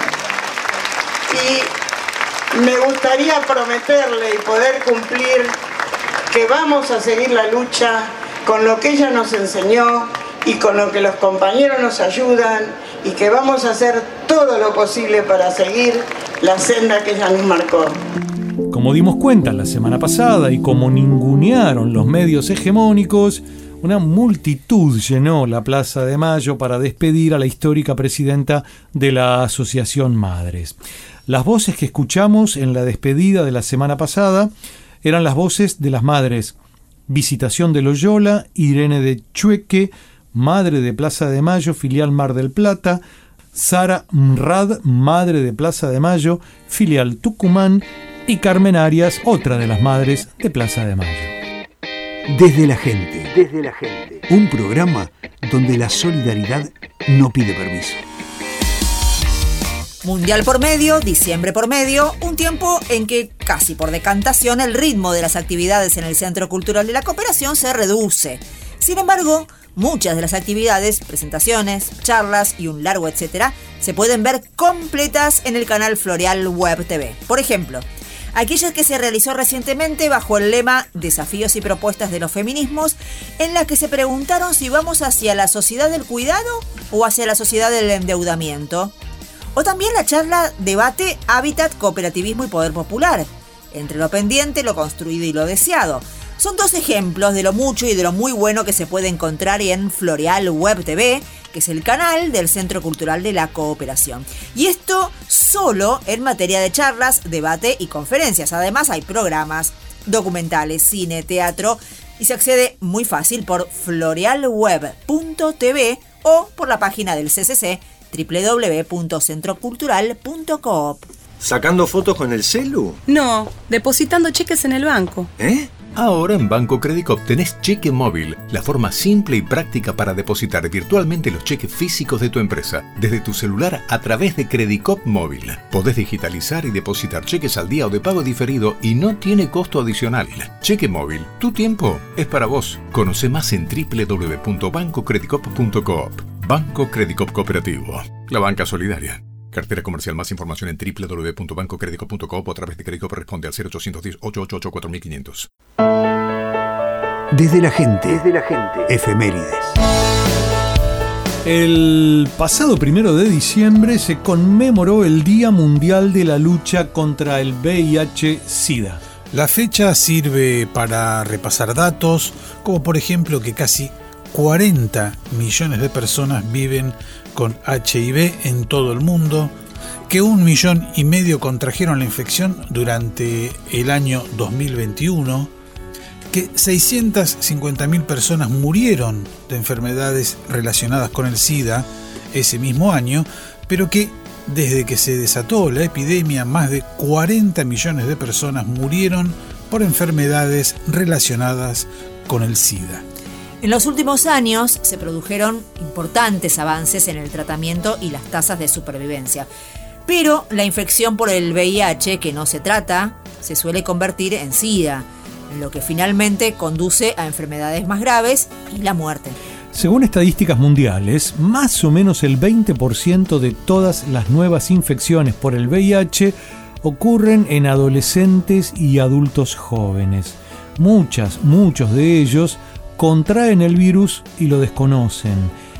y me gustaría prometerle y poder cumplir que vamos a seguir la lucha con lo que ella nos enseñó y con lo que los compañeros nos ayudan, y que vamos a hacer todo lo posible para seguir la senda que ella nos marcó. Como dimos cuenta la semana pasada y como ningunearon los medios hegemónicos, una multitud llenó la Plaza de Mayo para despedir a la histórica presidenta de la Asociación Madres. Las voces que escuchamos en la despedida de la semana pasada eran las voces de las madres Visitación de Loyola, Irene de Chueque, madre de Plaza de Mayo, filial Mar del Plata, Sara Mrad, madre de Plaza de Mayo, filial Tucumán, y Carmen Arias, otra de las madres de Plaza de Mayo. Desde la gente. Desde la gente. Un programa donde la solidaridad no pide permiso. Mundial por medio, diciembre por medio, un tiempo en que, casi por decantación, el ritmo de las actividades en el Centro Cultural de la Cooperación se reduce. Sin embargo, muchas de las actividades, presentaciones, charlas y un largo etcétera, se pueden ver completas en el canal Floreal Web T V. Por ejemplo, aquella que se realizó recientemente bajo el lema Desafíos y propuestas de los feminismos, en la que se preguntaron si vamos hacia la sociedad del cuidado o hacia la sociedad del endeudamiento. O también la charla Debate, Hábitat, Cooperativismo y Poder Popular, entre lo pendiente, lo construido y lo deseado. Son dos ejemplos de lo mucho y de lo muy bueno que se puede encontrar en Floreal Web T V, que es el canal del Centro Cultural de la Cooperación. Y esto solo en materia de charlas, debate y conferencias. Además hay programas, documentales, cine, teatro, y se accede muy fácil por floreal web punto t v o por la página del C C C, doble u doble u doble u punto centro cultural punto coop. ¿Sacando fotos con el celu? No, depositando cheques en el banco. ¿Eh? Ahora en Banco Credicop tenés cheque móvil, la forma simple y práctica para depositar virtualmente los cheques físicos de tu empresa, desde tu celular a través de Credicop Móvil. Podés digitalizar y depositar cheques al día o de pago diferido y no tiene costo adicional. Cheque móvil, tu tiempo es para vos. Conoce más en doble u doble u doble u punto banco credicop punto coop. Banco Credicop Cooperativo, la banca solidaria. Cartera comercial. Más información en doble u doble u doble u punto banco credicop punto coop o a través de Credicop. Responde al cero ochocientos diez, ochocientos ochenta y ocho, cuatro mil quinientos. Desde la gente. Desde la gente. Efemérides. El pasado primero de diciembre se conmemoró el Día Mundial de la Lucha contra el V I H SIDA. La fecha sirve para repasar datos, como por ejemplo que casi cuarenta millones de personas viven con H I V en todo el mundo, que un millón y medio contrajeron la infección durante el año dos mil veintiuno, que seiscientas cincuenta mil personas murieron de enfermedades relacionadas con el SIDA ese mismo año, pero que desde que se desató la epidemia, más de cuarenta millones de personas murieron por enfermedades relacionadas con el SIDA. En los últimos años se produjeron importantes avances en el tratamiento y las tasas de supervivencia. Pero la infección por el V I H que no se trata se suele convertir en SIDA, lo que finalmente conduce a enfermedades más graves y la muerte. Según estadísticas mundiales, más o menos el veinte por ciento de todas las nuevas infecciones por el V I H ocurren en adolescentes y adultos jóvenes. Muchas, muchos de ellos contraen el virus y lo desconocen.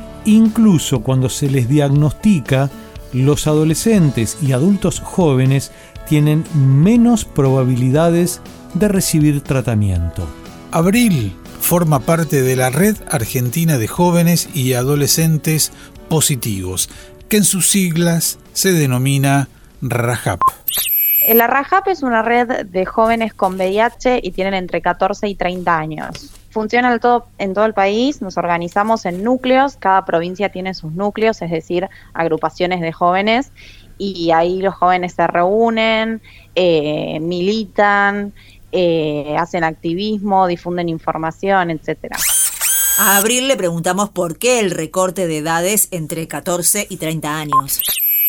Incluso cuando se les diagnostica, los adolescentes y adultos jóvenes tienen menos probabilidades de recibir tratamiento. Abril forma parte de la Red Argentina de Jóvenes y Adolescentes Positivos, que en sus siglas se denomina RAJAP. La RAJAP es una red de jóvenes con V I H y tienen entre catorce y treinta años. Funciona en todo, en todo el país, nos organizamos en núcleos, cada provincia tiene sus núcleos, es decir, agrupaciones de jóvenes, y ahí los jóvenes se reúnen, eh, militan, eh, hacen activismo, difunden información, etcétera. A Abril le preguntamos por qué el recorte de edades entre catorce y treinta años.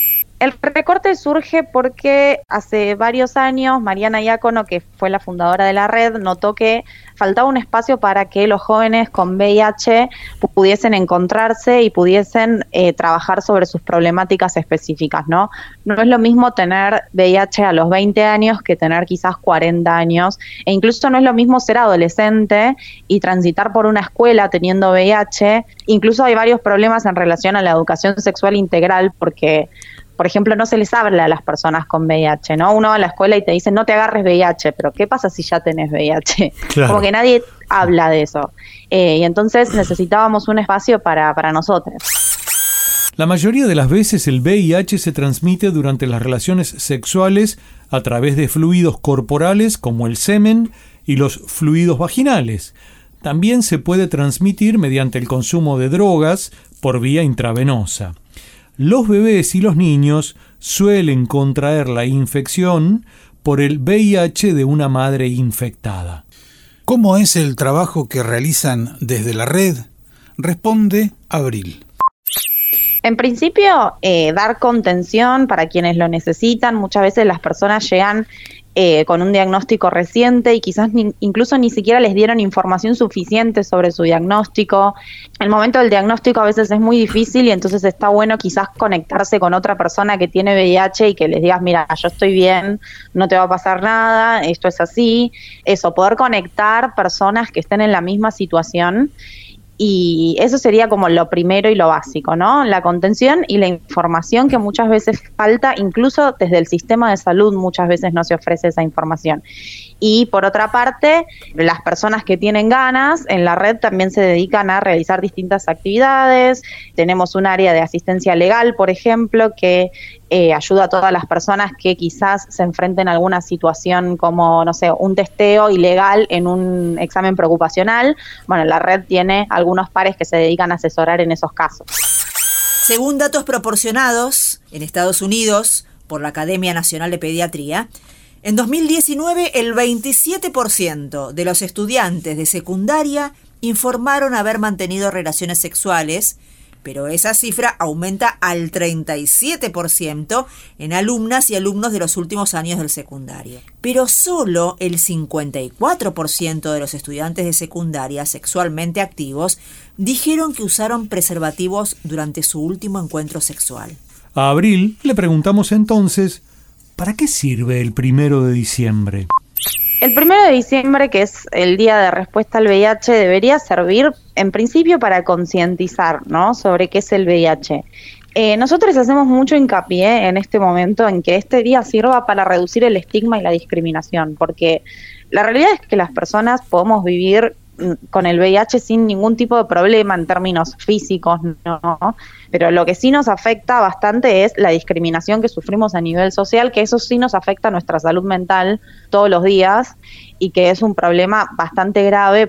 El recorte surge porque hace varios años Mariana Iácono, que fue la fundadora de la red, notó que faltaba un espacio para que los jóvenes con V I H pudiesen encontrarse y pudiesen eh, trabajar sobre sus problemáticas específicas, ¿no? No es lo mismo tener V I H a los veinte años que tener quizás cuarenta años, e incluso no es lo mismo ser adolescente y transitar por una escuela teniendo V I H. Incluso hay varios problemas en relación a la educación sexual integral porque, por ejemplo, no se les habla a las personas con V I H, ¿no? Uno va a la escuela y te dicen, no te agarres V I H, pero ¿qué pasa si ya tenés V I H? Claro. Como que nadie habla de eso. Eh, y entonces necesitábamos un espacio para, para nosotros. La mayoría de las veces el V I H se transmite durante las relaciones sexuales a través de fluidos corporales como el semen y los fluidos vaginales. También se puede transmitir mediante el consumo de drogas por vía intravenosa. Los bebés y los niños suelen contraer la infección por el V I H de una madre infectada. ¿Cómo es el trabajo que realizan desde la red? Responde Abril. En principio, eh, dar contención para quienes lo necesitan. Muchas veces las personas llegan eh, con un diagnóstico reciente y quizás ni, incluso ni siquiera les dieron información suficiente sobre su diagnóstico. El momento del diagnóstico a veces es muy difícil y entonces está bueno quizás conectarse con otra persona que tiene V I H y que les digas, mira, yo estoy bien, no te va a pasar nada, esto es así. Eso, poder conectar personas que estén en la misma situación. Y eso sería como lo primero y lo básico, ¿no? La contención y la información que muchas veces falta, incluso desde el sistema de salud muchas veces no se ofrece esa información. Y por otra parte, las personas que tienen ganas en la red también se dedican a realizar distintas actividades. Tenemos un área de asistencia legal, por ejemplo, que eh, ayuda a todas las personas que quizás se enfrenten a alguna situación como, no sé, un testeo ilegal en un examen preocupacional. Bueno, la red tiene algunos pares que se dedican a asesorar en esos casos. Según datos proporcionados en Estados Unidos por la Academia Nacional de Pediatría, en dos mil diecinueve el veintisiete por ciento de los estudiantes de secundaria informaron haber mantenido relaciones sexuales, pero esa cifra aumenta al treinta y siete por ciento en alumnas y alumnos de los últimos años del secundario. Pero solo el cincuenta y cuatro por ciento de los estudiantes de secundaria sexualmente activos dijeron que usaron preservativos durante su último encuentro sexual. A Abril le preguntamos entonces, ¿para qué sirve el primero de diciembre? El primero de diciembre, que es el día de respuesta al V I H, debería servir en principio para concientizar, ¿no?, sobre qué es el V I H. Eh, nosotros hacemos mucho hincapié en este momento en que este día sirva para reducir el estigma y la discriminación, porque la realidad es que las personas podemos vivir con el V I H sin ningún tipo de problema en términos físicos, no, pero lo que sí nos afecta bastante es la discriminación que sufrimos a nivel social, que eso sí nos afecta a nuestra salud mental todos los días y que es un problema bastante grave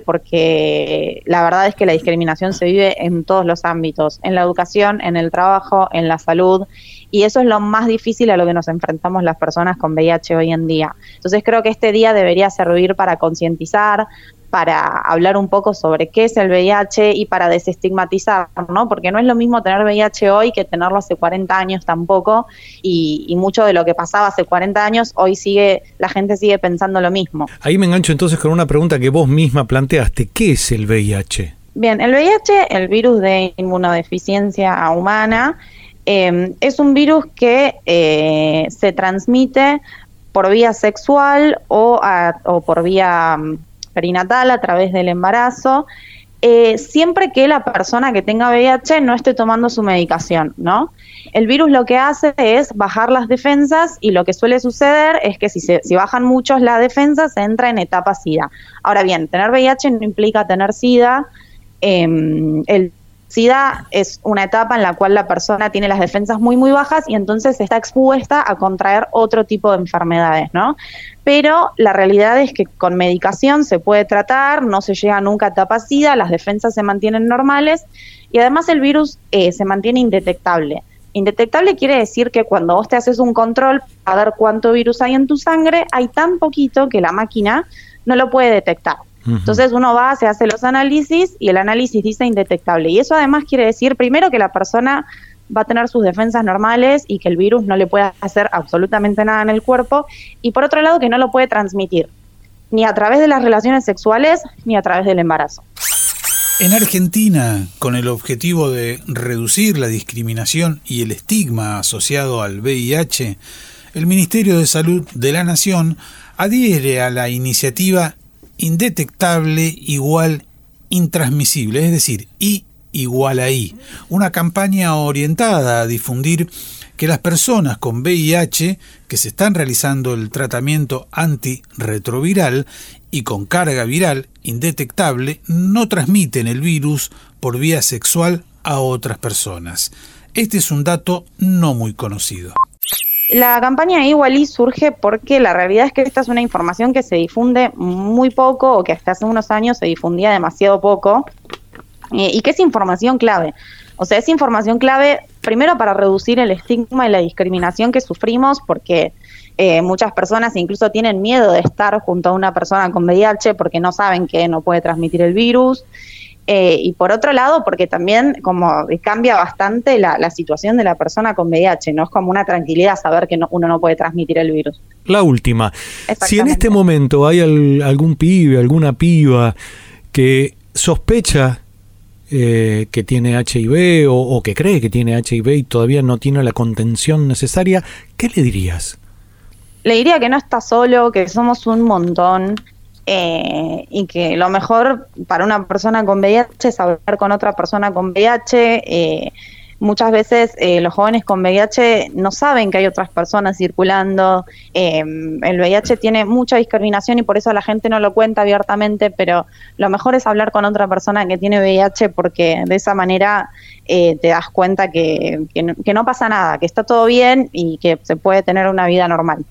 porque la verdad es que la discriminación se vive en todos los ámbitos, en la educación, en el trabajo, en la salud, y eso es lo más difícil a lo que nos enfrentamos las personas con V I H hoy en día. Entonces creo que este día debería servir para concientizar, para hablar un poco sobre qué es el V I H y para desestigmatizar, ¿no? Porque no es lo mismo tener V I H hoy que tenerlo hace cuarenta años tampoco, y, y mucho de lo que pasaba hace cuarenta años, hoy sigue, la gente sigue pensando lo mismo. Ahí me engancho entonces con una pregunta que vos misma planteaste. ¿Qué es el V I H? Bien, el V I H, el virus de inmunodeficiencia humana, eh, es un virus que eh, se transmite por vía sexual o, a, o por vía perinatal a través del embarazo, eh, siempre que la persona que tenga V I H no esté tomando su medicación, ¿no? El virus lo que hace es bajar las defensas y lo que suele suceder es que si, se, si bajan muchos las defensas se entra en etapa SIDA. Ahora bien, tener V I H no implica tener SIDA. Eh, el SIDA es una etapa en la cual la persona tiene las defensas muy muy bajas y entonces está expuesta a contraer otro tipo de enfermedades, ¿no? Pero la realidad es que con medicación se puede tratar, no se llega nunca a etapa SIDA, las defensas se mantienen normales y además el virus eh, se mantiene indetectable. Indetectable quiere decir que cuando vos te haces un control a ver cuánto virus hay en tu sangre, hay tan poquito que la máquina no lo puede detectar. Uh-huh. Entonces uno va, se hace los análisis y el análisis dice indetectable. Y eso además quiere decir, primero, que la persona va a tener sus defensas normales y que el virus no le puede hacer absolutamente nada en el cuerpo. Y por otro lado, que no lo puede transmitir, ni a través de las relaciones sexuales, ni a través del embarazo. En Argentina, con el objetivo de reducir la discriminación y el estigma asociado al V I H, el Ministerio de Salud de la Nación adhiere a la iniciativa Indetectable igual intransmisible, es decir, I igual a I, una campaña orientada a difundir que las personas con V I H que se están realizando el tratamiento antirretroviral y con carga viral indetectable no transmiten el virus por vía sexual a otras personas. Este es un dato no muy conocido. La campaña Igual I surge porque la realidad es que esta es una información que se difunde muy poco o que hasta hace unos años se difundía demasiado poco eh, y que es información clave. O sea, es información clave primero para reducir el estigma y la discriminación que sufrimos porque eh, muchas personas incluso tienen miedo de estar junto a una persona con V I H porque no saben que no puede transmitir el virus. Eh, y por otro lado, porque también como cambia bastante la, la situación de la persona con V I H, ¿no? Es como una tranquilidad saber que no, uno no puede transmitir el virus. La última, si en este momento hay al, algún pibe, alguna piba que sospecha eh, que tiene H I V o, o que cree que tiene H I V y todavía no tiene la contención necesaria, ¿qué le dirías? Le diría que no está solo, que somos un montón. Eh, y que lo mejor para una persona con V I H es hablar con otra persona con V I H. Eh, muchas veces eh, los jóvenes con V I H no saben que hay otras personas circulando. Eh, el V I H tiene mucha discriminación y por eso la gente no lo cuenta abiertamente, pero lo mejor es hablar con otra persona que tiene V I H porque de esa manera eh, te das cuenta que, que, no, que no pasa nada, que está todo bien y que se puede tener una vida normal.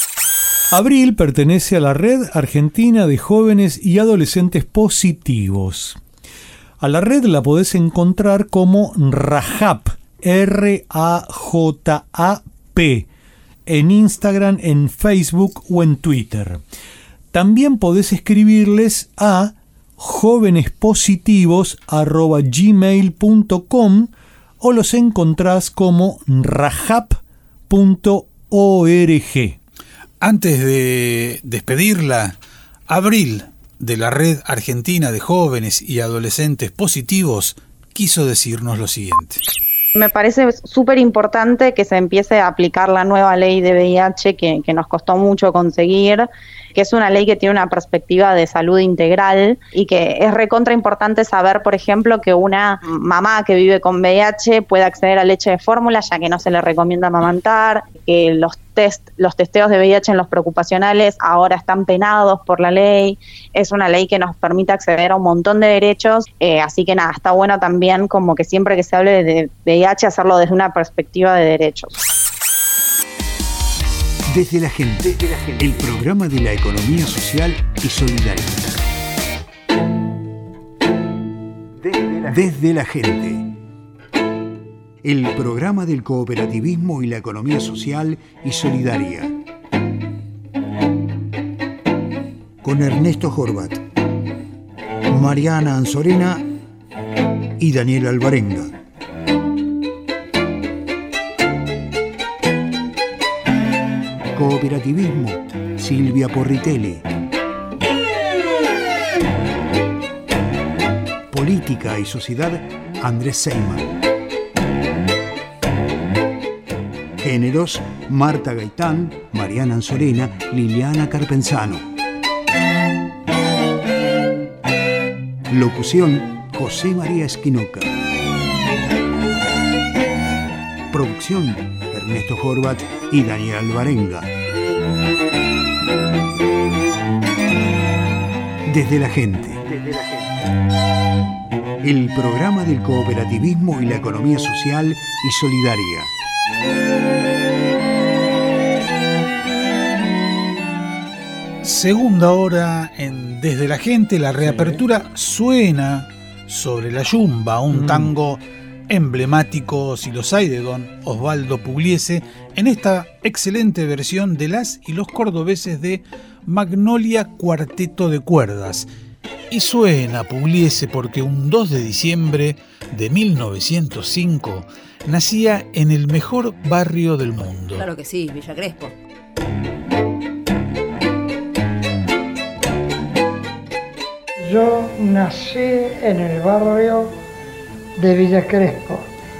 Abril pertenece a la Red Argentina de Jóvenes y Adolescentes Positivos. A la red la podés encontrar como RAJAP, R A J A P, en Instagram, en Facebook o en Twitter. También podés escribirles a jóvenespositivos arroba gmail punto com o los encontrás como rajap punto org. Antes de despedirla, Abril, de la Red Argentina de Jóvenes y Adolescentes Positivos, quiso decirnos lo siguiente. Me parece súper importante que se empiece a aplicar la nueva ley de V I H que, que nos costó mucho conseguir, que es una ley que tiene una perspectiva de salud integral y que es recontra importante saber, por ejemplo, que una mamá que vive con V I H puede acceder a leche de fórmula ya que no se le recomienda amamantar, que los test, los testeos de V I H en los preocupacionales ahora están penados por la ley. Es una ley que nos permite acceder a un montón de derechos, eh, así que nada, está bueno también como que siempre que se hable de V I H hacerlo desde una perspectiva de derechos. Desde la gente, Desde la gente, el programa de la economía social y solidaria. Desde la, Desde la gente, el programa del cooperativismo y la economía social y solidaria. Con Ernesto Horvat, Mariana Anzorena y Daniel Alvarenga. Cooperativismo, Silvia Porritelli. Política y sociedad, Andrés Seyman. Géneros, Marta Gaitán, Mariana Anzorena, Liliana Carpenzano. Locución, José María Esquinoca. Producción, Ernesto Horvat y Daniel Alvarenga. Desde la gente. Desde la gente. El programa del cooperativismo y la economía social y solidaria. Segunda hora en Desde la gente, la reapertura suena sobre la yumba, un mm. tango emblemático, si los hay, de don Osvaldo Pugliese, en esta excelente versión de las y los cordobeses de Magnolia Cuarteto de Cuerdas. Y suena Pugliese porque un dos de diciembre de mil novecientos cinco nacía en el mejor barrio del mundo. Claro que sí, Villa Crespo. Yo nací en el barrio de Villa Crespo,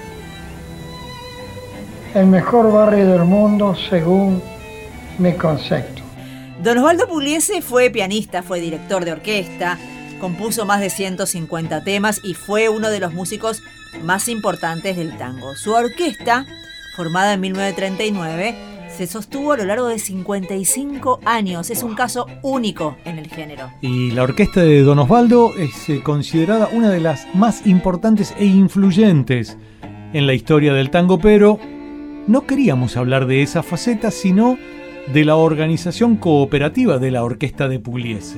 el mejor barrio del mundo según mi concepto. Don Osvaldo Pugliese fue pianista, fue director de orquesta, compuso más de ciento cincuenta temas y fue uno de los músicos más importantes del tango. Su orquesta, formada en mil novecientos treinta y nueve, se sostuvo a lo largo de cincuenta y cinco años. Es un caso único en el género. Y la orquesta de Don Osvaldo es eh, considerada una de las más importantes e influyentes en la historia del tango, pero no queríamos hablar de esa faceta, sino de la organización cooperativa de la orquesta de Pugliese.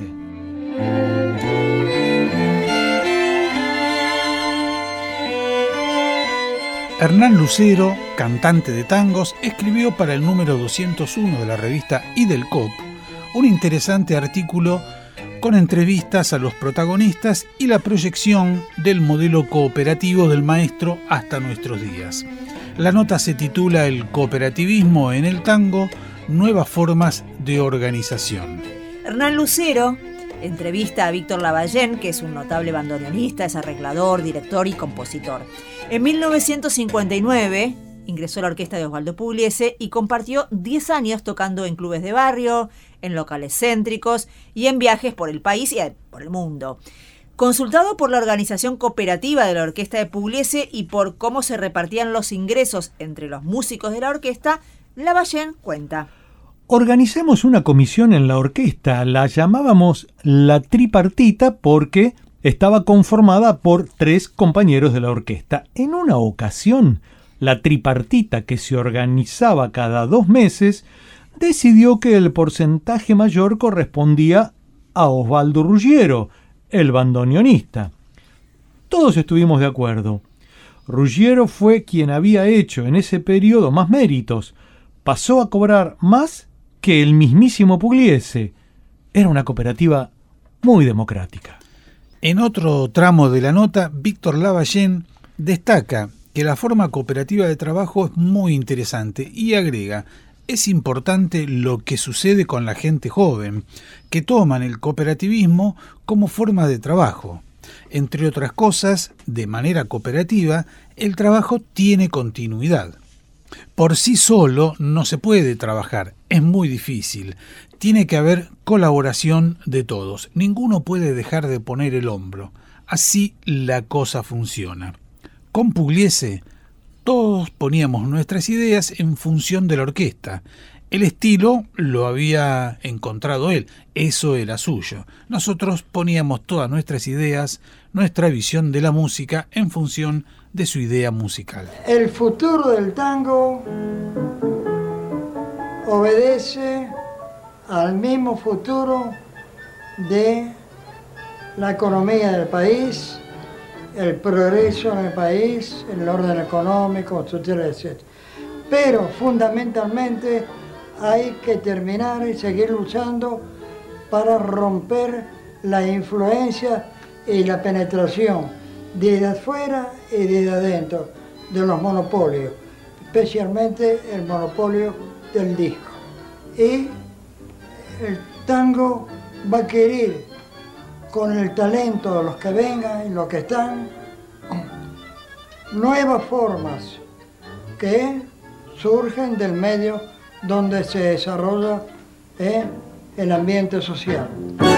Hernán Lucero, cantante de tangos, escribió para el número doscientos uno de la revista Y del C O P un interesante artículo con entrevistas a los protagonistas y la proyección del modelo cooperativo del maestro hasta nuestros días. La nota se titula El cooperativismo en el tango, nuevas formas de organización. Hernán Lucero entrevista a Víctor Lavallén, que es un notable bandoneonista, es arreglador, director y compositor. En mil novecientos cincuenta y nueve ingresó a la orquesta de Osvaldo Pugliese y compartió diez años tocando en clubes de barrio, en locales céntricos y en viajes por el país y por el mundo. Consultado por la organización cooperativa de la orquesta de Pugliese y por cómo se repartían los ingresos entre los músicos de la orquesta, Lavallén cuenta: organizamos una comisión en la orquesta, la llamábamos la tripartita porque estaba conformada por tres compañeros de la orquesta. En una ocasión, la tripartita, que se organizaba cada dos meses, decidió que el porcentaje mayor correspondía a Osvaldo Ruggiero, el bandoneonista. Todos estuvimos de acuerdo. Ruggiero fue quien había hecho en ese periodo más méritos. Pasó a cobrar más que el mismísimo Pugliese. Era una cooperativa muy democrática. En otro tramo de la nota, Víctor Lavallén destaca que la forma cooperativa de trabajo es muy interesante y agrega: es importante lo que sucede con la gente joven, que toman el cooperativismo como forma de trabajo. Entre otras cosas, de manera cooperativa, el trabajo tiene continuidad. Por sí solo no se puede trabajar, es muy difícil. Tiene que haber colaboración de todos. Ninguno puede dejar de poner el hombro. Así la cosa funciona. Con Pugliese, todos poníamos nuestras ideas en función de la orquesta. El estilo lo había encontrado él, eso era suyo. Nosotros poníamos todas nuestras ideas, nuestra visión de la música en función de su idea musical. El futuro del tango obedece al mismo futuro de la economía del país, el progreso en el país, el orden económico, social, etcétera. Pero fundamentalmente hay que terminar y seguir luchando para romper la influencia y la penetración desde afuera y desde adentro de los monopolios, especialmente el monopolio del disco. Y el tango va a adquirir, con el talento de los que vengan y los que están, nuevas formas que surgen del medio donde se desarrolla eh, el ambiente social.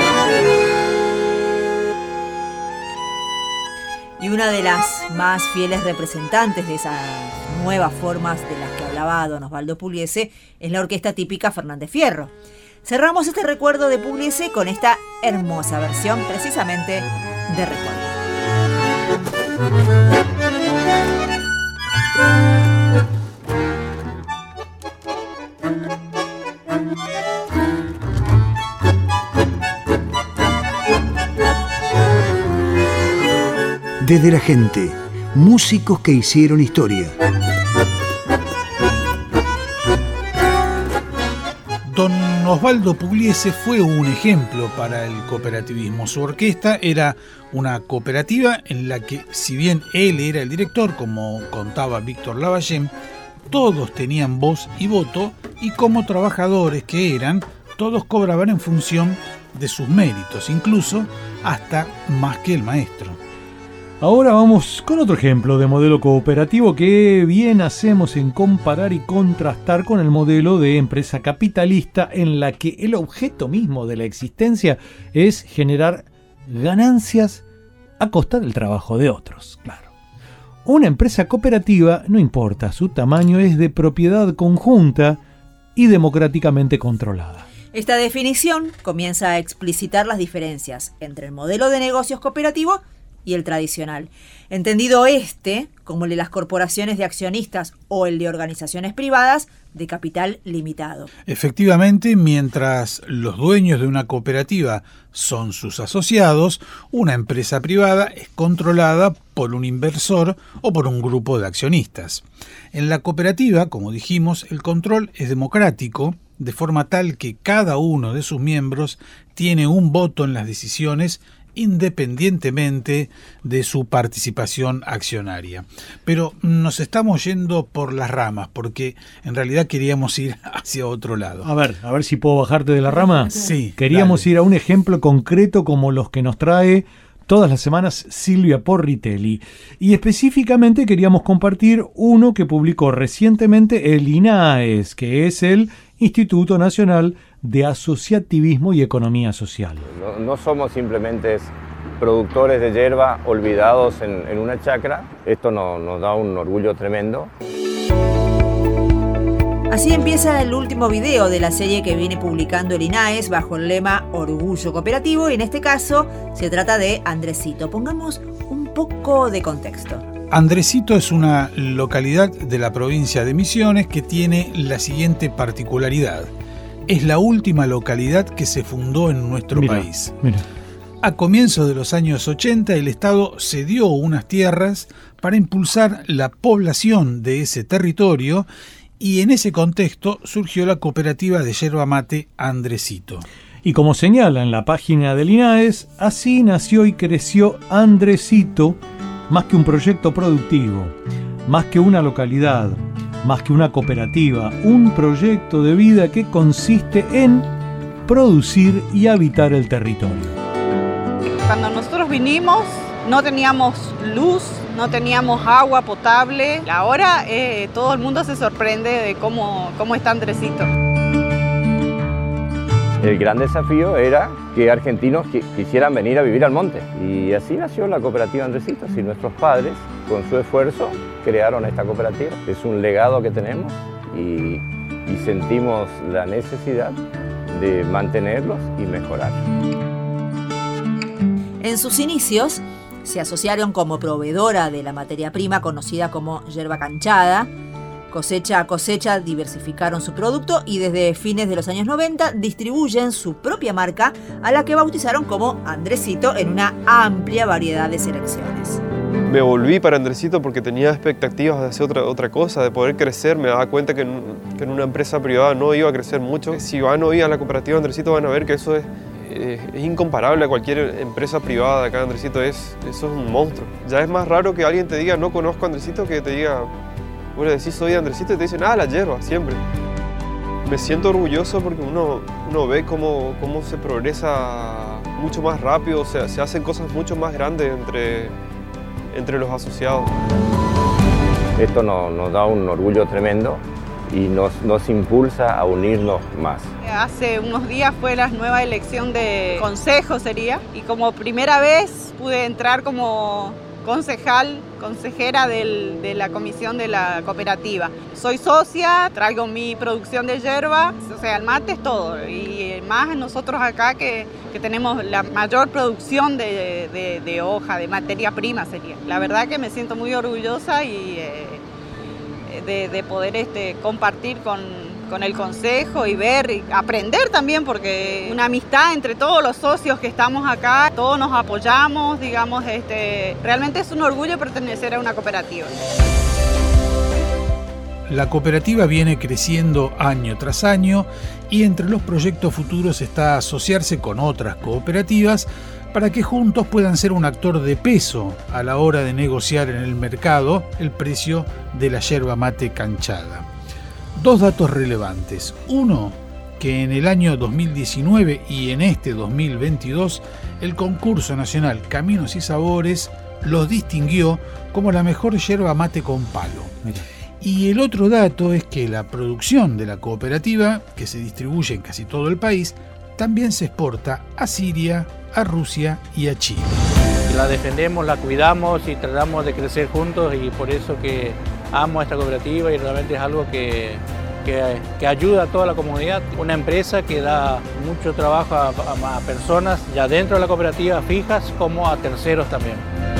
Y una de las más fieles representantes de esas nuevas formas de las que hablaba don Osvaldo Pugliese es la orquesta típica Fernández Fierro. Cerramos este recuerdo de Pugliese con esta hermosa versión precisamente de Recuerdo. Desde la gente, músicos que hicieron historia. Don Osvaldo Pugliese fue un ejemplo para el cooperativismo. Su orquesta era una cooperativa en la que, si bien él era el director, como contaba Víctor Lavallén, todos tenían voz y voto, y como trabajadores que eran, todos cobraban en función de sus méritos, incluso hasta más que el maestro. Ahora vamos con otro ejemplo de modelo cooperativo que bien hacemos en comparar y contrastar con el modelo de empresa capitalista en la que el objeto mismo de la existencia es generar ganancias a costa del trabajo de otros, claro. Una empresa cooperativa, no importa su tamaño, es de propiedad conjunta y democráticamente controlada. Esta definición comienza a explicitar las diferencias entre el modelo de negocios cooperativo y el tradicional, entendido este como el de las corporaciones de accionistas o el de organizaciones privadas de capital limitado. Efectivamente, mientras los dueños de una cooperativa son sus asociados, una empresa privada es controlada por un inversor o por un grupo de accionistas. En la cooperativa, como dijimos, el control es democrático, de forma tal que cada uno de sus miembros tiene un voto en las decisiones independientemente de su participación accionaria. Pero nos estamos yendo por las ramas, porque en realidad queríamos ir hacia otro lado. A ver, a ver si puedo bajarte de la rama. Sí. Queríamos dale. ir a un ejemplo concreto como los que nos trae todas las semanas Silvia Porritelli. Y específicamente queríamos compartir uno que publicó recientemente el INAES, que es el Instituto Nacional de Asociativismo y Economía Social. No, no somos simplemente productores de hierba olvidados en, en una chacra. Esto no, nos da un orgullo tremendo. Así empieza el último video de la serie que viene publicando el INAES bajo el lema Orgullo Cooperativo, y en este caso se trata de Andresito. Pongamos un poco de contexto. Andresito es una localidad de la provincia de Misiones que tiene la siguiente particularidad. Es la última localidad que se fundó en nuestro mira, país. Mira. A comienzos de los años ochenta, el Estado cedió unas tierras para impulsar la población de ese territorio, y en ese contexto surgió la cooperativa de yerba mate Andresito. Y como señala en la página del INAES, así nació y creció Andresito, más que un proyecto productivo, más que una localidad, más que una cooperativa, un proyecto de vida que consiste en producir y habitar el territorio. Cuando nosotros vinimos no teníamos luz, no teníamos agua potable. Ahora eh, todo el mundo se sorprende de cómo, cómo está Andresito. El gran desafío era que argentinos quisieran venir a vivir al monte. Y así nació la cooperativa Andresito. Y nuestros padres, con su esfuerzo, crearon esta cooperativa. Es un legado que tenemos y y sentimos la necesidad de mantenerlos y mejorar. En sus inicios se asociaron como proveedora de la materia prima conocida como yerba canchada. Cosecha a cosecha diversificaron su producto y desde fines de los años noventa distribuyen su propia marca, a la que bautizaron como Andresito, en una amplia variedad de selecciones. Me volví para Andresito porque tenía expectativas de hacer otra, otra cosa, de poder crecer. Me daba cuenta que en, que en una empresa privada no iba a crecer mucho. Si van hoy a la cooperativa Andresito van a ver que eso es, es, es incomparable a cualquier empresa privada. Acá Andresito es, eso es un monstruo. Ya es más raro que alguien te diga no conozco a Andresito que te diga, vos le decís soy de Andresito y te dicen ah, la yerba, siempre. Me siento orgulloso porque uno, uno ve cómo, cómo se progresa mucho más rápido, o sea, se hacen cosas mucho más grandes entre, entre los asociados. Esto nos, nos da un orgullo tremendo y nos, nos impulsa a unirnos más. Hace unos días fue la nueva elección de consejo, sería, y como primera vez pude entrar como concejal, consejera del, de la comisión de la cooperativa. Soy socia, traigo mi producción de yerba, o sea, el mate es todo, y más nosotros acá que, que tenemos la mayor producción de, de, de hoja, de materia prima sería. La verdad que me siento muy orgullosa y eh, de, de poder este, compartir con, con el consejo y ver, y aprender también, porque una amistad entre todos los socios que estamos acá, todos nos apoyamos, digamos, este, realmente es un orgullo pertenecer a una cooperativa. La cooperativa viene creciendo año tras año y entre los proyectos futuros está asociarse con otras cooperativas para que juntos puedan ser un actor de peso a la hora de negociar en el mercado el precio de la yerba mate canchada. Dos datos relevantes. Uno, que en el año dos mil diecinueve y en este dos mil veintidós el concurso nacional Caminos y Sabores los distinguió como la mejor yerba mate con palo. Mira. Y el otro dato es que la producción de la cooperativa, que se distribuye en casi todo el país, también se exporta a Siria, a Rusia y a Chile. La defendemos, la cuidamos y tratamos de crecer juntos, y por eso que amo esta cooperativa y realmente es algo que, que, que ayuda a toda la comunidad. Una empresa que da mucho trabajo a, a, a personas ya dentro de la cooperativa fijas como a terceros también.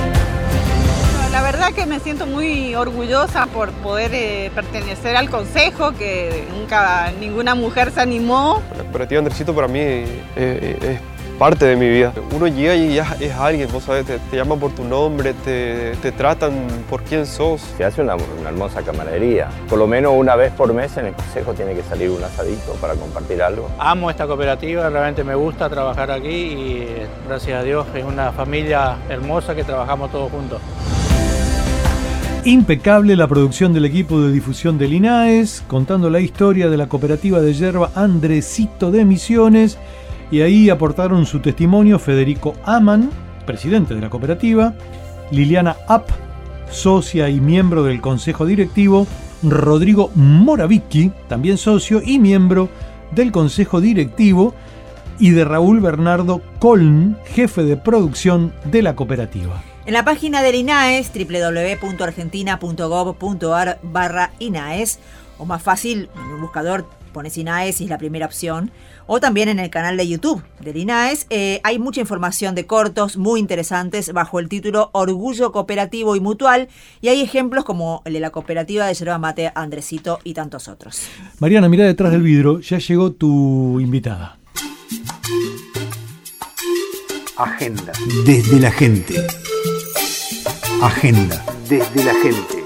La verdad que me siento muy orgullosa por poder eh, pertenecer al consejo, que nunca ninguna mujer se animó. La cooperativa Andresito para mí eh, es parte de mi vida. Uno llega y ya es alguien, vos sabés, te, te llaman por tu nombre, te, te tratan por quién sos. Se hace una, una hermosa camaradería. Por lo menos una vez por mes en el consejo tiene que salir un asadito para compartir algo. Amo esta cooperativa, realmente me gusta trabajar aquí y gracias a Dios es una familia hermosa que trabajamos todos juntos. Impecable la producción del equipo de difusión del INAES, contando la historia de la cooperativa de yerba Andresito de Misiones, y ahí aportaron su testimonio Federico Aman, presidente de la cooperativa, Liliana App, socia y miembro del consejo directivo, Rodrigo Moravicki, también socio y miembro del consejo directivo, y de Raúl Bernardo Coln, jefe de producción de la cooperativa. En la página del INAES, doble u doble u doble u punto argentina punto gov punto ar barra INAES, o más fácil, en un buscador pones INAES y es la primera opción, o también en el canal de YouTube del INAES, eh, hay mucha información de cortos muy interesantes bajo el título Orgullo Cooperativo y Mutual, y hay ejemplos como el de la cooperativa de yerba mate Andresito y tantos otros. Mariana, mirá detrás del vidrio, ya llegó tu invitada. Agenda. Desde la gente. Agenda. Desde la gente.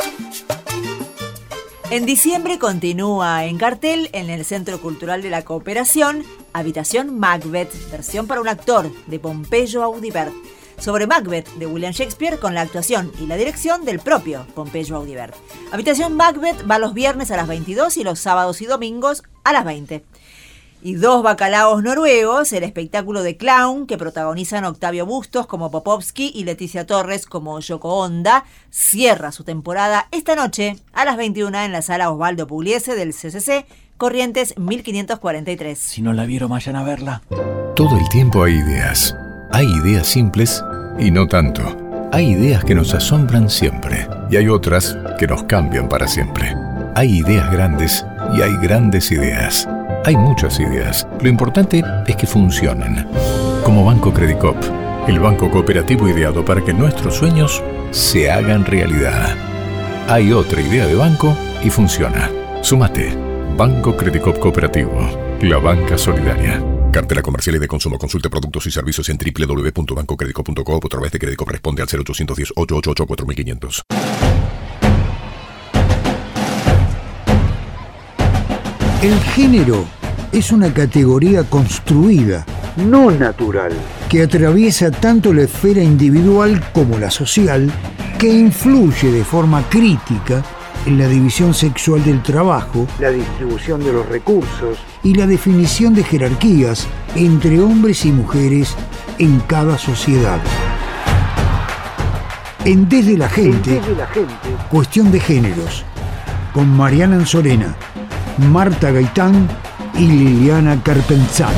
En diciembre continúa en cartel en el Centro Cultural de la Cooperación Habitación Macbeth, versión para un actor de Pompeyo Audibert, sobre Macbeth de William Shakespeare con la actuación y la dirección del propio Pompeyo Audibert. Habitación Macbeth va los viernes a las veintidós y los sábados y domingos a las veinte. Y Dos bacalaos noruegos, el espectáculo de clown que protagonizan Octavio Bustos como Popovsky y Leticia Torres como Yoko Onda, cierra su temporada esta noche a las veintiuna en la sala Osvaldo Pugliese del C C C, Corrientes mil quinientos cuarenta y tres. Si no la vieron, vayan a verla. Todo el tiempo hay ideas. Hay ideas simples y no tanto. Hay ideas que nos asombran siempre y hay otras que nos cambian para siempre. Hay ideas grandes y hay grandes ideas. Hay muchas ideas. Lo importante es que funcionen. Como Banco Credicop, el banco cooperativo ideado para que nuestros sueños se hagan realidad. Hay otra idea de banco y funciona. Súmate. Banco Credicop Cooperativo. La banca solidaria. Cartera comercial y de consumo. Consulte productos y servicios en doble u doble u doble u punto banco credicop punto com o a través de Credicop. Responde al cero ochocientos diez, ochocientos ochenta y ocho, cuatro mil quinientos. El género es una categoría construida, no natural, que atraviesa tanto la esfera individual como la social, que influye de forma crítica en la división sexual del trabajo, la distribución de los recursos y la definición de jerarquías entre hombres y mujeres en cada sociedad. En Desde la Gente, Desde la Gente, Cuestión de Géneros, con Mariana Anzorena, Marta Gaitán y Liliana Carpenzano.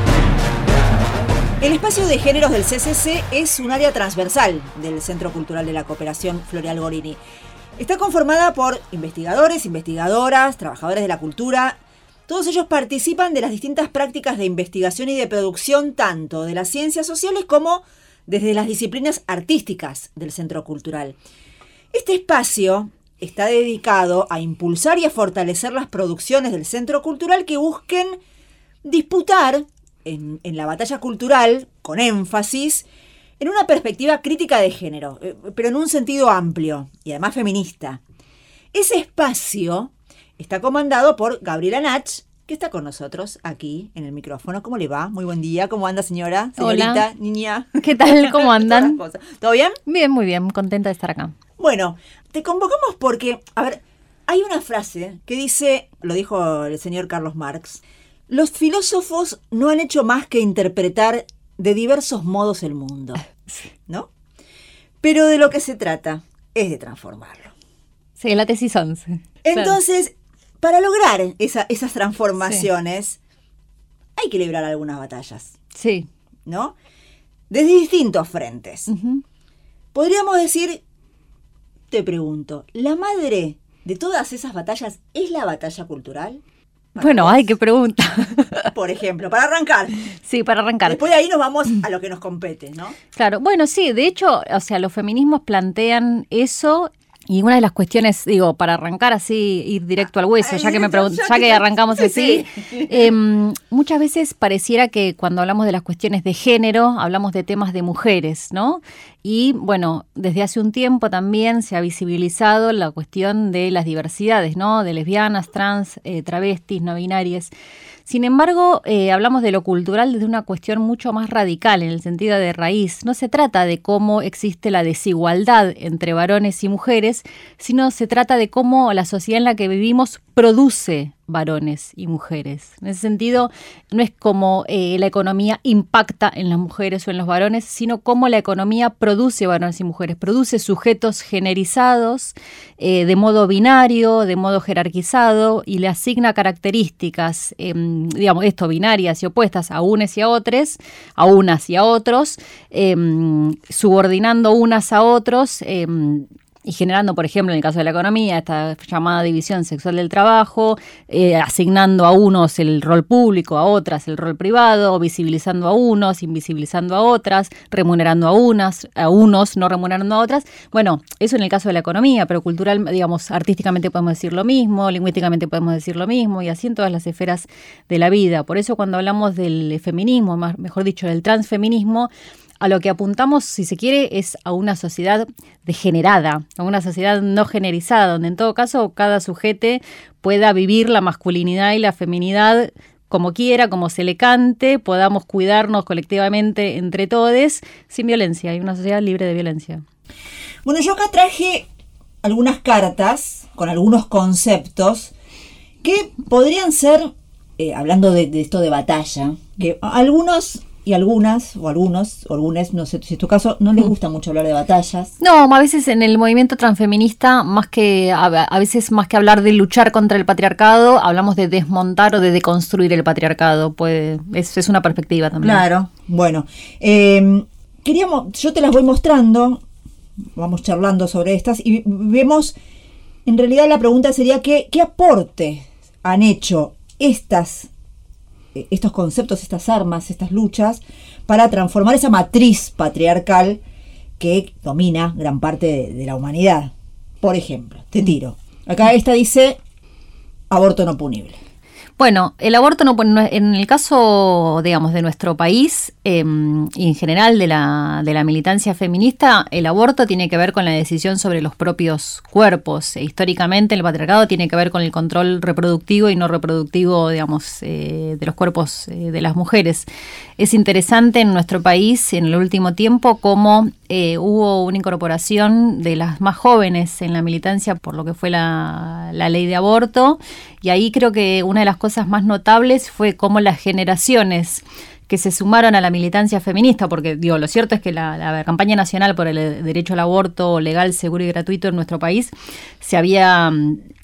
El espacio de géneros del C C C es un área transversal del Centro Cultural de la Cooperación Floreal Gorini. Está conformada por investigadores, investigadoras, trabajadores de la cultura. Todos ellos participan de las distintas prácticas de investigación y de producción, tanto de las ciencias sociales como desde las disciplinas artísticas del Centro Cultural. Este espacio está dedicado a impulsar y a fortalecer las producciones del Centro Cultural que busquen disputar en, en la batalla cultural, con énfasis, en una perspectiva crítica de género, pero en un sentido amplio y además feminista. Ese espacio está comandado por Gabriela Nach, que está con nosotros aquí en el micrófono. ¿Cómo le va? Muy buen día. ¿Cómo anda, señora? Señorita, hola. Niña. ¿Qué tal? ¿Cómo andan? ¿Todo bien? Bien, muy bien. Contenta de estar acá. Bueno, te convocamos porque, a ver, hay una frase que dice, lo dijo el señor Carlos Marx, los filósofos no han hecho más que interpretar de diversos modos el mundo, ¿no? Pero de lo que se trata es de transformarlo. Sí, la tesis once. Entonces, claro, para lograr esa, esas transformaciones, sí, hay que librar algunas batallas. Sí. ¿No? Desde distintos frentes. Uh-huh. Podríamos decir, te pregunto, ¿la madre de todas esas batallas es la batalla cultural? Bueno, ay, qué pregunta. Por ejemplo, para arrancar. Sí, para arrancar. Después de ahí nos vamos a lo que nos compete, ¿no? Claro, bueno, sí, de hecho, o sea, los feminismos plantean eso. Y una de las cuestiones, digo, para arrancar así, ir directo al hueso, ya que me pregun- ya que arrancamos sí, así, sí. eh, muchas veces pareciera que cuando hablamos de las cuestiones de género, hablamos de temas de mujeres, ¿no? Y bueno, desde hace un tiempo también se ha visibilizado la cuestión de las diversidades, ¿no? De lesbianas, trans, eh, travestis, no binarias. Sin embargo, eh, hablamos de lo cultural desde una cuestión mucho más radical, en el sentido de raíz. No se trata de cómo existe la desigualdad entre varones y mujeres, sino se trata de cómo la sociedad en la que vivimos produce varones y mujeres. En ese sentido, no es como eh, la economía impacta en las mujeres o en los varones, sino cómo la economía produce varones y mujeres, produce sujetos generizados eh, de modo binario, de modo jerarquizado, y le asigna características, eh, digamos, esto, binarias y opuestas a unes y a otros, a unas y a otros, eh, subordinando unas a otros, eh, y generando, por ejemplo, en el caso de la economía, esta llamada división sexual del trabajo, eh, asignando a unos el rol público, a otras el rol privado, visibilizando a unos, invisibilizando a otras, remunerando a unas, a unos, no remunerando a otras. Bueno, eso en el caso de la economía, pero cultural, digamos, artísticamente podemos decir lo mismo, lingüísticamente podemos decir lo mismo, y así en todas las esferas de la vida. Por eso cuando hablamos del feminismo, más, mejor dicho, del transfeminismo, a lo que apuntamos, si se quiere, es a una sociedad degenerada, a una sociedad no generizada, donde en todo caso cada sujete pueda vivir la masculinidad y la feminidad como quiera, como se le cante, podamos cuidarnos colectivamente entre todos, sin violencia, y una sociedad libre de violencia. Bueno, yo acá traje algunas cartas con algunos conceptos que podrían ser, eh, hablando de, de esto de batalla, que algunos... y algunas, o algunos, o algunas, no sé si es tu caso, no les gusta mucho hablar de batallas. No, a veces en el movimiento transfeminista, más que a, a veces más que hablar de luchar contra el patriarcado, hablamos de desmontar o de deconstruir el patriarcado. Puede, es, es una perspectiva también. Claro, bueno. Eh, queríamos, yo te las voy mostrando, vamos charlando sobre estas, y vemos, en realidad la pregunta sería, ¿qué, qué aporte han hecho estas, estos conceptos, estas armas, estas luchas, para transformar esa matriz patriarcal que domina gran parte de, de la humanidad. Por ejemplo, te tiro. Acá esta dice aborto no punible. Bueno, el aborto no, en el caso, digamos, de nuestro país eh, y en general de la, de la militancia feminista, el aborto tiene que ver con la decisión sobre los propios cuerpos. E, históricamente el patriarcado tiene que ver con el control reproductivo y no reproductivo, digamos, eh, de los cuerpos eh, de las mujeres. Es interesante en nuestro país en el último tiempo cómo eh, hubo una incorporación de las más jóvenes en la militancia por lo que fue la, la ley de aborto, y ahí creo que una de las cosas más notables fue cómo las generaciones que se sumaron a la militancia feminista, porque digo, lo cierto es que la, la campaña nacional por el derecho al aborto legal, seguro y gratuito en nuestro país se había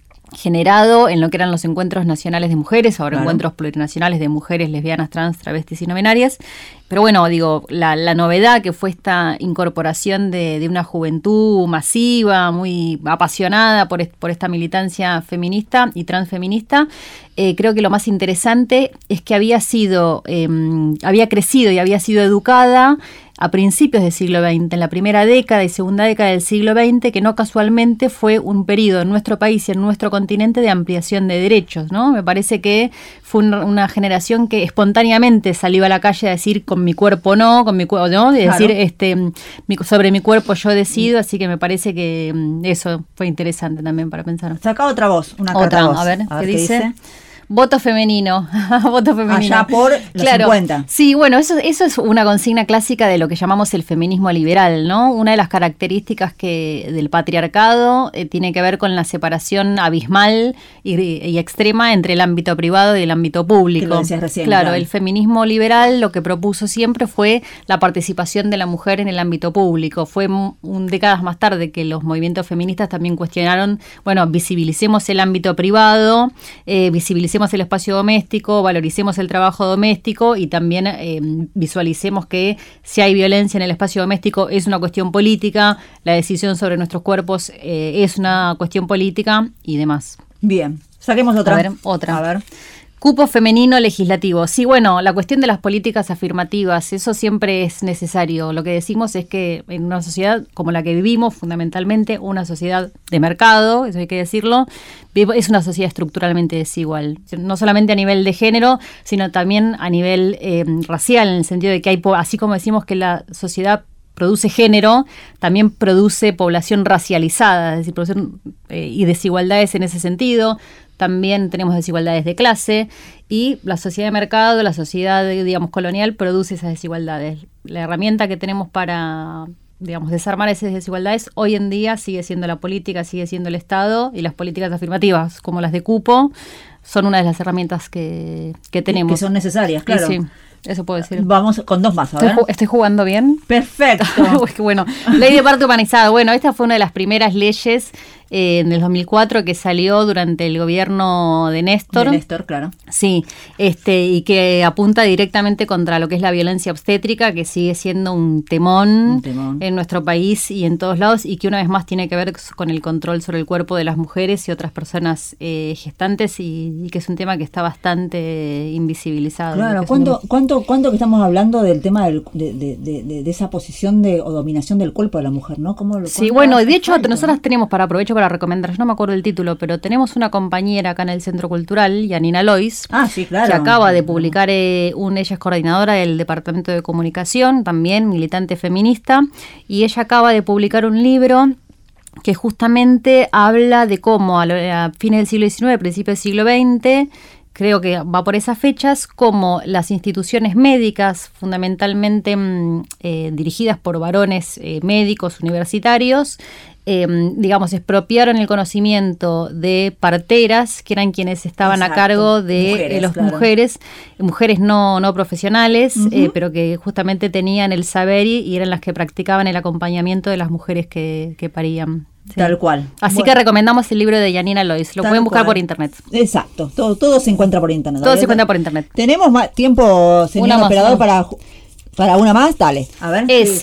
generado en lo que eran los encuentros nacionales de mujeres, ahora claro. encuentros plurinacionales de mujeres lesbianas, trans, travestis y no binarias. Pero bueno, digo, la, la novedad que fue esta incorporación de, de una juventud masiva, muy apasionada por, est, por esta militancia feminista y transfeminista, eh, creo que lo más interesante es que había sido, eh, había crecido y había sido educada a principios del siglo veinte, en la primera década y segunda década del siglo veinte, que no casualmente fue un periodo en nuestro país y en nuestro continente de ampliación de derechos, ¿no? Me parece que fue un, una generación que espontáneamente salió a la calle a decir con mi cuerpo no, con mi cuerpo no, de decir claro. este mi, sobre mi cuerpo yo decido, así que me parece que eso fue interesante también para pensar. Saca otra voz, una otra, voz. a ver, a ¿qué, ver dice? ¿qué dice? Voto femenino, voto femenino. Allá por los claro. cincuenta. Sí, bueno, eso, eso es una consigna clásica de lo que llamamos el feminismo liberal, ¿no? Una de las características que del patriarcado eh, tiene que ver con la separación abismal y, y extrema entre el ámbito privado y el ámbito público. Que lo decías recién, claro, claro, el feminismo liberal lo que propuso siempre fue la participación de la mujer en el ámbito público. Fue un, décadas más tarde que los movimientos feministas también cuestionaron, bueno, visibilicemos el ámbito privado, eh, visibilicemos el espacio doméstico, valoricemos el trabajo doméstico y también eh, visualicemos que si hay violencia en el espacio doméstico es una cuestión política, la decisión sobre nuestros cuerpos eh, es una cuestión política y demás. Bien, saquemos otra. A ver, otra. A ver. Cupo femenino legislativo. Sí, bueno, la cuestión de las políticas afirmativas, eso siempre es necesario. Lo que decimos es que en una sociedad como la que vivimos, fundamentalmente una sociedad de mercado, eso hay que decirlo, es una sociedad estructuralmente desigual. No solamente a nivel de género, sino también a nivel eh, racial, en el sentido de que hay, así como decimos que la sociedad produce género, también produce población racializada, es decir, producen eh, y desigualdades en ese sentido. También tenemos desigualdades de clase y la sociedad de mercado, la sociedad, digamos, colonial produce esas desigualdades. La herramienta que tenemos para, digamos, desarmar esas desigualdades hoy en día sigue siendo la política, sigue siendo el Estado, y las políticas afirmativas, como las de cupo, son una de las herramientas que, que tenemos. Que son necesarias, claro. Sí, eso puedo decir. Vamos con dos más, a ver. ¿Estoy, estoy jugando bien? Perfecto. Uy, qué bueno. Ley de parto humanizado. Bueno, esta fue una de las primeras leyes eh, en el dos mil cuatro que salió durante el gobierno de Néstor. De Néstor, claro. Sí, este, y que apunta directamente contra lo que es la violencia obstétrica, que sigue siendo un temón, un temón en nuestro país y en todos lados, y que una vez más tiene que ver con el control sobre el cuerpo de las mujeres y otras personas eh, gestantes, y, y que es un tema que está bastante invisibilizado. Claro, ¿cuánto, cuánto, cuánto que estamos hablando del tema del, de, de, de, de esa posición de o dominación del cuerpo de la mujer, ¿no? ¿Cómo, sí, bueno, de hecho falta, nosotras ¿no? tenemos, para aprovecho para recomendar, no me acuerdo el título, pero tenemos una compañera acá en el Centro Cultural, Yanina Lois, ah, sí, claro, que acaba de publicar, eh, un, ella es coordinadora del Departamento de Comunicación, también militante feminista, y ella acaba de publicar un libro que justamente habla de cómo a, a fines del siglo diecinueve, principios del siglo veinte, creo que va por esas fechas, como las instituciones médicas, fundamentalmente eh, dirigidas por varones eh, médicos universitarios, eh, digamos, expropiaron el conocimiento de parteras, que eran quienes estaban Exacto. a cargo de mujeres, eh, las claro. mujeres, mujeres no, no profesionales, uh-huh. eh, pero que justamente tenían el saber y, y eran las que practicaban el acompañamiento de las mujeres que, que parían. Sí. Tal cual. Así bueno. que recomendamos el libro de Yanina Lois. Lo Tal pueden buscar cual. por internet. Exacto. Todo, todo se encuentra por internet. Todo se encuentra por internet. ¿Tenemos más tiempo, señor una operador, más, para, para una más? Dale. A ver. ESI.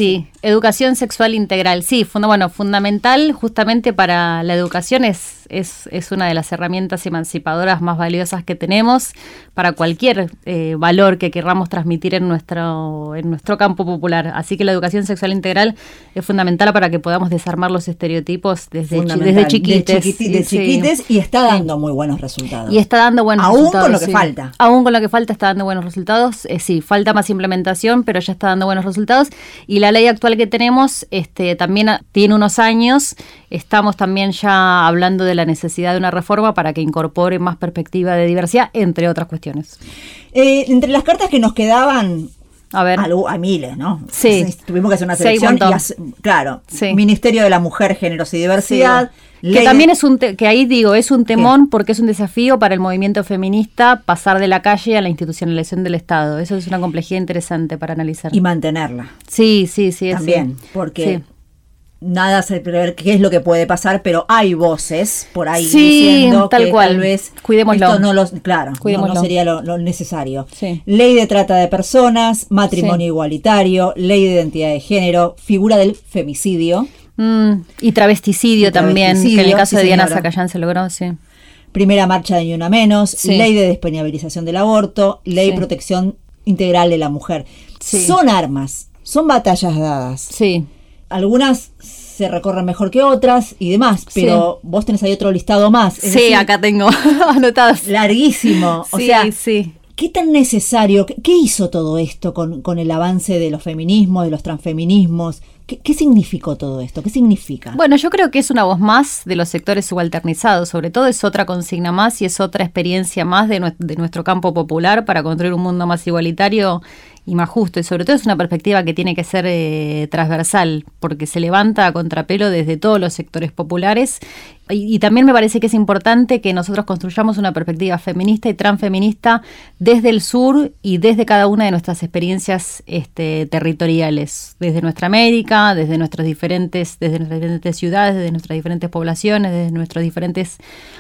Educación sexual integral, sí, funda, bueno, fundamental justamente para la educación, es, es, es una de las herramientas emancipadoras más valiosas que tenemos para cualquier eh, valor que querramos transmitir en nuestro, en nuestro campo popular. Así que la educación sexual integral es fundamental para que podamos desarmar los estereotipos desde, chi, desde chiquites. De, chiquiti, de chiquites sí. Y está dando muy buenos resultados. Y está dando buenos Aún resultados. Aún con lo que sí. falta. Aún con lo que falta está dando buenos resultados. Eh, sí, falta más implementación, pero ya está dando buenos resultados. Y la ley actual que tenemos este, también tiene unos años. Estamos también ya hablando de la necesidad de una reforma para que incorpore más perspectiva de diversidad, entre otras cuestiones. Eh, entre las cartas que nos quedaban, a ver, a, a miles, ¿no? Sí. Tuvimos que hacer una selección. Sí, y hace, claro, sí. Ministerio de la Mujer, Géneros y Diversidad. Sí. Que también es un, te, que ahí digo, es un temón porque es un desafío para el movimiento feminista pasar de la calle a la institucionalización del Estado. Eso es una complejidad interesante para analizar. Y mantenerla. Sí, sí, sí. También, sí. porque... Sí. Nada se prever qué es lo que puede pasar, pero hay voces por ahí sí, diciendo tal que cual. tal vez Cuidémoslo. esto no lo, claro, no, no sería lo, lo necesario. Sí. Ley de trata de personas, matrimonio sí. igualitario, ley de identidad de género, figura del femicidio. Mm, y travesticidio, y travesticidio también, que en el caso sí, de Diana Zacayán se logró, sí. Primera marcha de Ni Una Menos, sí. ley de despenalización del aborto, ley de sí. protección integral de la mujer. Sí. Son armas, son batallas dadas. Sí. Algunas se recorren mejor que otras y demás, pero sí. vos tenés ahí otro listado más. Es sí, decir, acá tengo anotados. Larguísimo. O sí, sea, sí. ¿qué tan necesario, qué, qué hizo todo esto con, con el avance de los feminismos, de los transfeminismos? ¿Qué, ¿Qué significó todo esto? ¿Qué significa? Bueno, yo creo que es una voz más de los sectores subalternizados, sobre todo es otra consigna más y es otra experiencia más de, nu- de nuestro campo popular para construir un mundo más igualitario y más justo, y sobre todo es una perspectiva que tiene que ser eh, transversal, porque se levanta a contrapelo desde todos los sectores populares, y, y también me parece que es importante que nosotros construyamos una perspectiva feminista y transfeminista desde el sur y desde cada una de nuestras experiencias este, territoriales, desde nuestra América, desde nuestras diferentes, desde nuestras diferentes ciudades, desde nuestras diferentes poblaciones, desde nuestros diferentes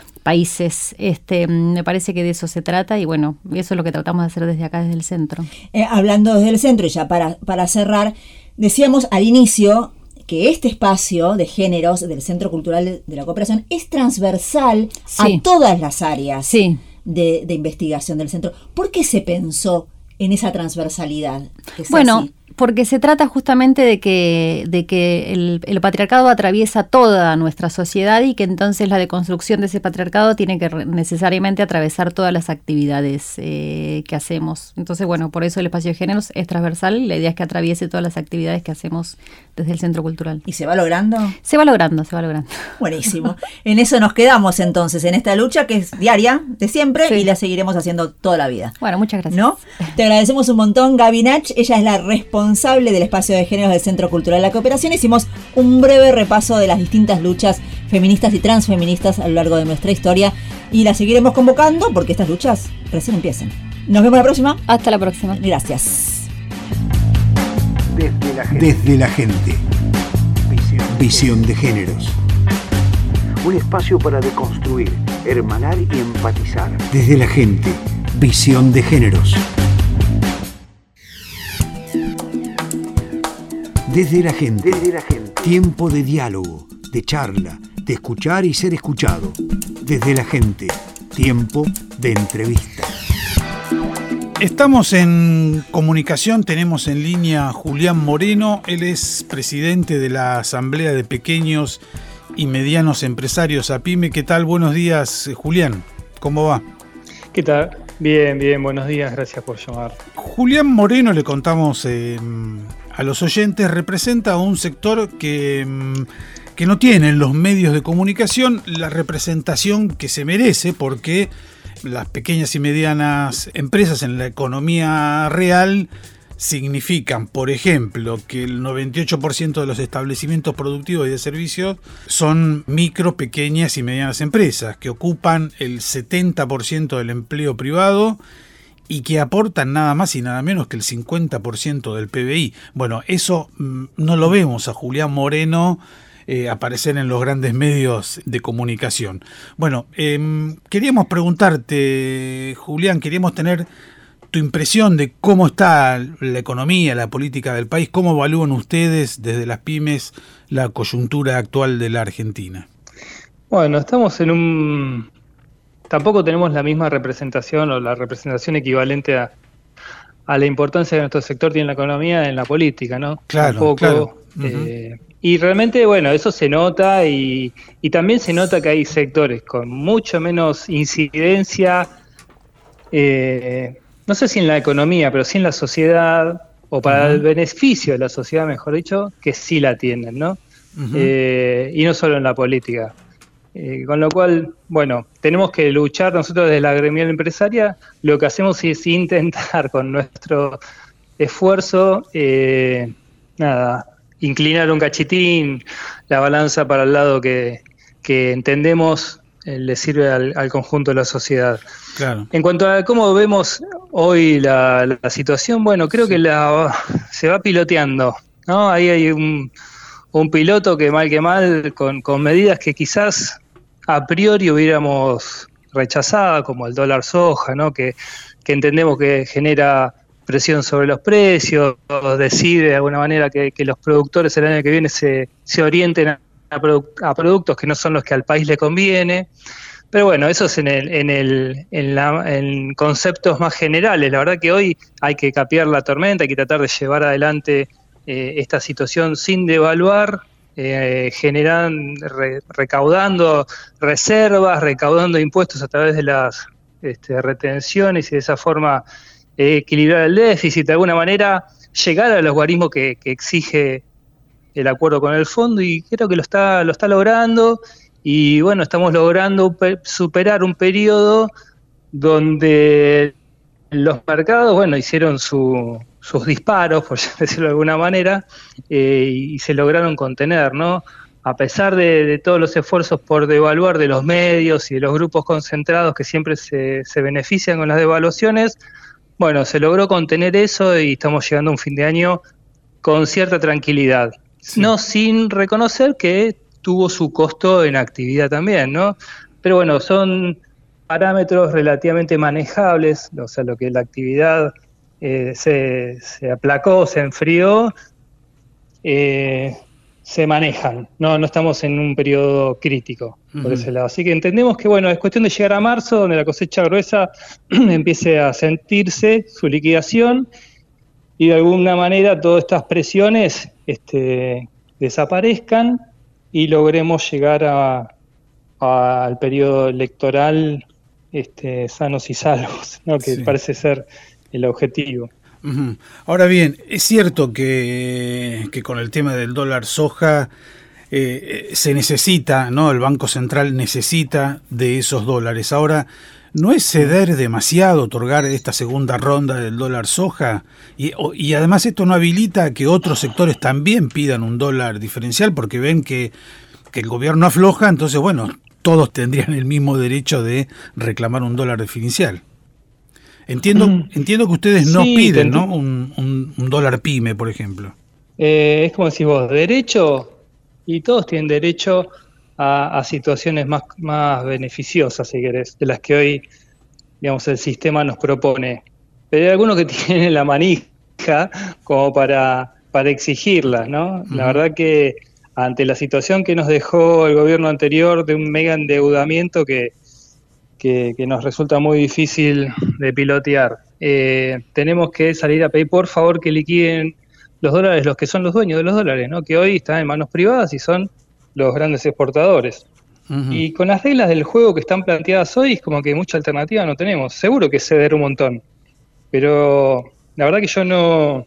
países. Este, me parece que de eso se trata y bueno, eso es lo que tratamos de hacer desde acá, desde el centro. Eh, hablando desde el centro y ya para, para cerrar, decíamos al inicio que este espacio de géneros del Centro Cultural de, de la Cooperación es transversal sí. a todas las áreas sí. de, de investigación del centro. ¿Por qué se pensó en esa transversalidad? Que bueno, así? Porque se trata justamente de que, de que el, el patriarcado atraviesa toda nuestra sociedad y que entonces la deconstrucción de ese patriarcado tiene que re- necesariamente atravesar todas las actividades eh, que hacemos. Entonces, bueno, por eso el espacio de géneros es transversal. La idea es que atraviese todas las actividades que hacemos desde el Centro Cultural. ¿Y se va logrando? Se va logrando, se va logrando. Buenísimo. En eso nos quedamos entonces, en esta lucha que es diaria, de siempre, sí. y la seguiremos haciendo toda la vida. Bueno, muchas gracias. ¿No? Te agradecemos un montón, Gaby Nach. Ella es la responsable responsable del espacio de géneros del Centro Cultural de la Cooperación. Hicimos un breve repaso de las distintas luchas feministas y transfeministas a lo largo de nuestra historia y las seguiremos convocando porque estas luchas recién empiezan. Nos vemos la próxima. Hasta la próxima. Gracias. Desde la gente. Desde la gente. Visión, Visión de géneros. Un espacio para deconstruir, hermanar y empatizar. Desde la gente. Visión de géneros. Desde la gente. Desde la gente. Tiempo de diálogo, de charla, de escuchar y ser escuchado. Desde la gente. Tiempo de entrevista. Estamos en comunicación, tenemos en línea a Julián Moreno. Él es presidente de la Asamblea de Pequeños y Medianos Empresarios, APYME. ¿Qué tal? Buenos días, Julián. ¿Cómo va? ¿Qué tal? Bien, bien, buenos días, gracias por llamar. Julián Moreno, le contamos eh, a los oyentes, representa un sector que, que no tiene en los medios de comunicación la representación que se merece, porque las pequeñas y medianas empresas en la economía real significan, por ejemplo, que el noventa y ocho por ciento de los establecimientos productivos y de servicios son micro, pequeñas y medianas empresas, que ocupan el setenta por ciento del empleo privado y que aportan nada más y nada menos que el cincuenta por ciento del P B I. Bueno, eso mmm, no lo vemos a Julián Moreno eh, aparecer en los grandes medios de comunicación. Bueno, eh, queríamos preguntarte, Julián, queríamos tener tu impresión de cómo está la economía, la política del país, cómo evalúan ustedes desde las pymes la coyuntura actual de la Argentina. Bueno, estamos en un... Tampoco tenemos la misma representación o la representación equivalente a, a la importancia que nuestro sector tiene en la economía en la política, ¿no? Claro, Tampoco, claro. eh, y realmente, bueno, eso se nota y, y también se nota que hay sectores con mucho menos incidencia, eh, no sé si en la economía, pero sí en la sociedad, o para Uh-huh. el beneficio de la sociedad, mejor dicho, que sí la tienen, ¿no? Uh-huh. Eh, y no solo en la política. Eh, con lo cual, bueno, tenemos que luchar nosotros desde la gremial empresaria. Lo que hacemos es intentar con nuestro esfuerzo, eh, nada, inclinar un cachitín la balanza para el lado que, que entendemos eh, le sirve al, al conjunto de la sociedad. Claro. En cuanto a cómo vemos hoy la, la situación, bueno, creo que la, se va piloteando, ¿no? Ahí hay un, un piloto que mal que mal, con, con medidas que quizás a priori hubiéramos rechazado, como el dólar soja, ¿no? Que, que entendemos que genera presión sobre los precios, decide de alguna manera que, que los productores el año que viene se, se orienten a, a, produ- a productos que no son los que al país le conviene. Pero bueno, eso es en el, en el, en la, en conceptos más generales. La verdad que hoy hay que capear la tormenta, hay que tratar de llevar adelante eh, esta situación sin devaluar, eh, generan, re, recaudando reservas, recaudando impuestos a través de las este, retenciones y de esa forma eh, equilibrar el déficit, de alguna manera llegar a los guarismos que, que exige el acuerdo con el fondo, y creo que lo está, lo está logrando. Y bueno, estamos logrando superar un periodo donde los mercados, bueno, hicieron su, sus disparos, por decirlo de alguna manera, eh, y se lograron contener, ¿no? A pesar de, de todos los esfuerzos por devaluar de los medios y de los grupos concentrados que siempre se, se benefician con las devaluaciones, bueno, se logró contener eso y estamos llegando a un fin de año con cierta tranquilidad. Sí. No sin reconocer que tuvo su costo en actividad también, ¿no? Pero bueno, son parámetros relativamente manejables, o sea, lo que la actividad eh, se, se aplacó, se enfrió, eh, se manejan, no, no estamos en un periodo crítico por uh-huh. ese lado. Así que entendemos que, bueno, es cuestión de llegar a marzo, donde la cosecha gruesa empiece a sentirse su liquidación y de alguna manera todas estas presiones este, desaparezcan y logremos llegar a, a, al periodo electoral este, sanos y salvos, ¿no? Que sí. Parece ser el objetivo. Uh-huh. Ahora bien, es cierto que, que con el tema del dólar soja eh, se necesita, ¿no? El Banco Central necesita de esos dólares. Ahora, ¿no es ceder demasiado otorgar esta segunda ronda del dólar soja? Y, y además esto no habilita que otros sectores también pidan un dólar diferencial porque ven que, que el gobierno afloja, entonces bueno, todos tendrían el mismo derecho de reclamar un dólar diferencial. Entiendo, mm. entiendo que ustedes no sí, piden, ¿no? Un, un, un dólar pyme, por ejemplo. Eh, es como decís vos, derecho, y todos tienen derecho A, a situaciones más, más beneficiosas, si querés, de las que hoy, digamos, el sistema nos propone. Pero hay algunos que tienen la manija como para, para exigirlas, ¿no? Uh-huh. La verdad que ante la situación que nos dejó el gobierno anterior de un mega endeudamiento que, que, que nos resulta muy difícil de pilotear, eh, tenemos que salir a pedir, por favor, que liquiden los dólares, los que son los dueños de los dólares, ¿no? Que hoy están en manos privadas y son los grandes exportadores. Uh-huh. Y con las reglas del juego que están planteadas hoy, es como que mucha alternativa no tenemos. Seguro que ceder un montón, pero la verdad que yo no,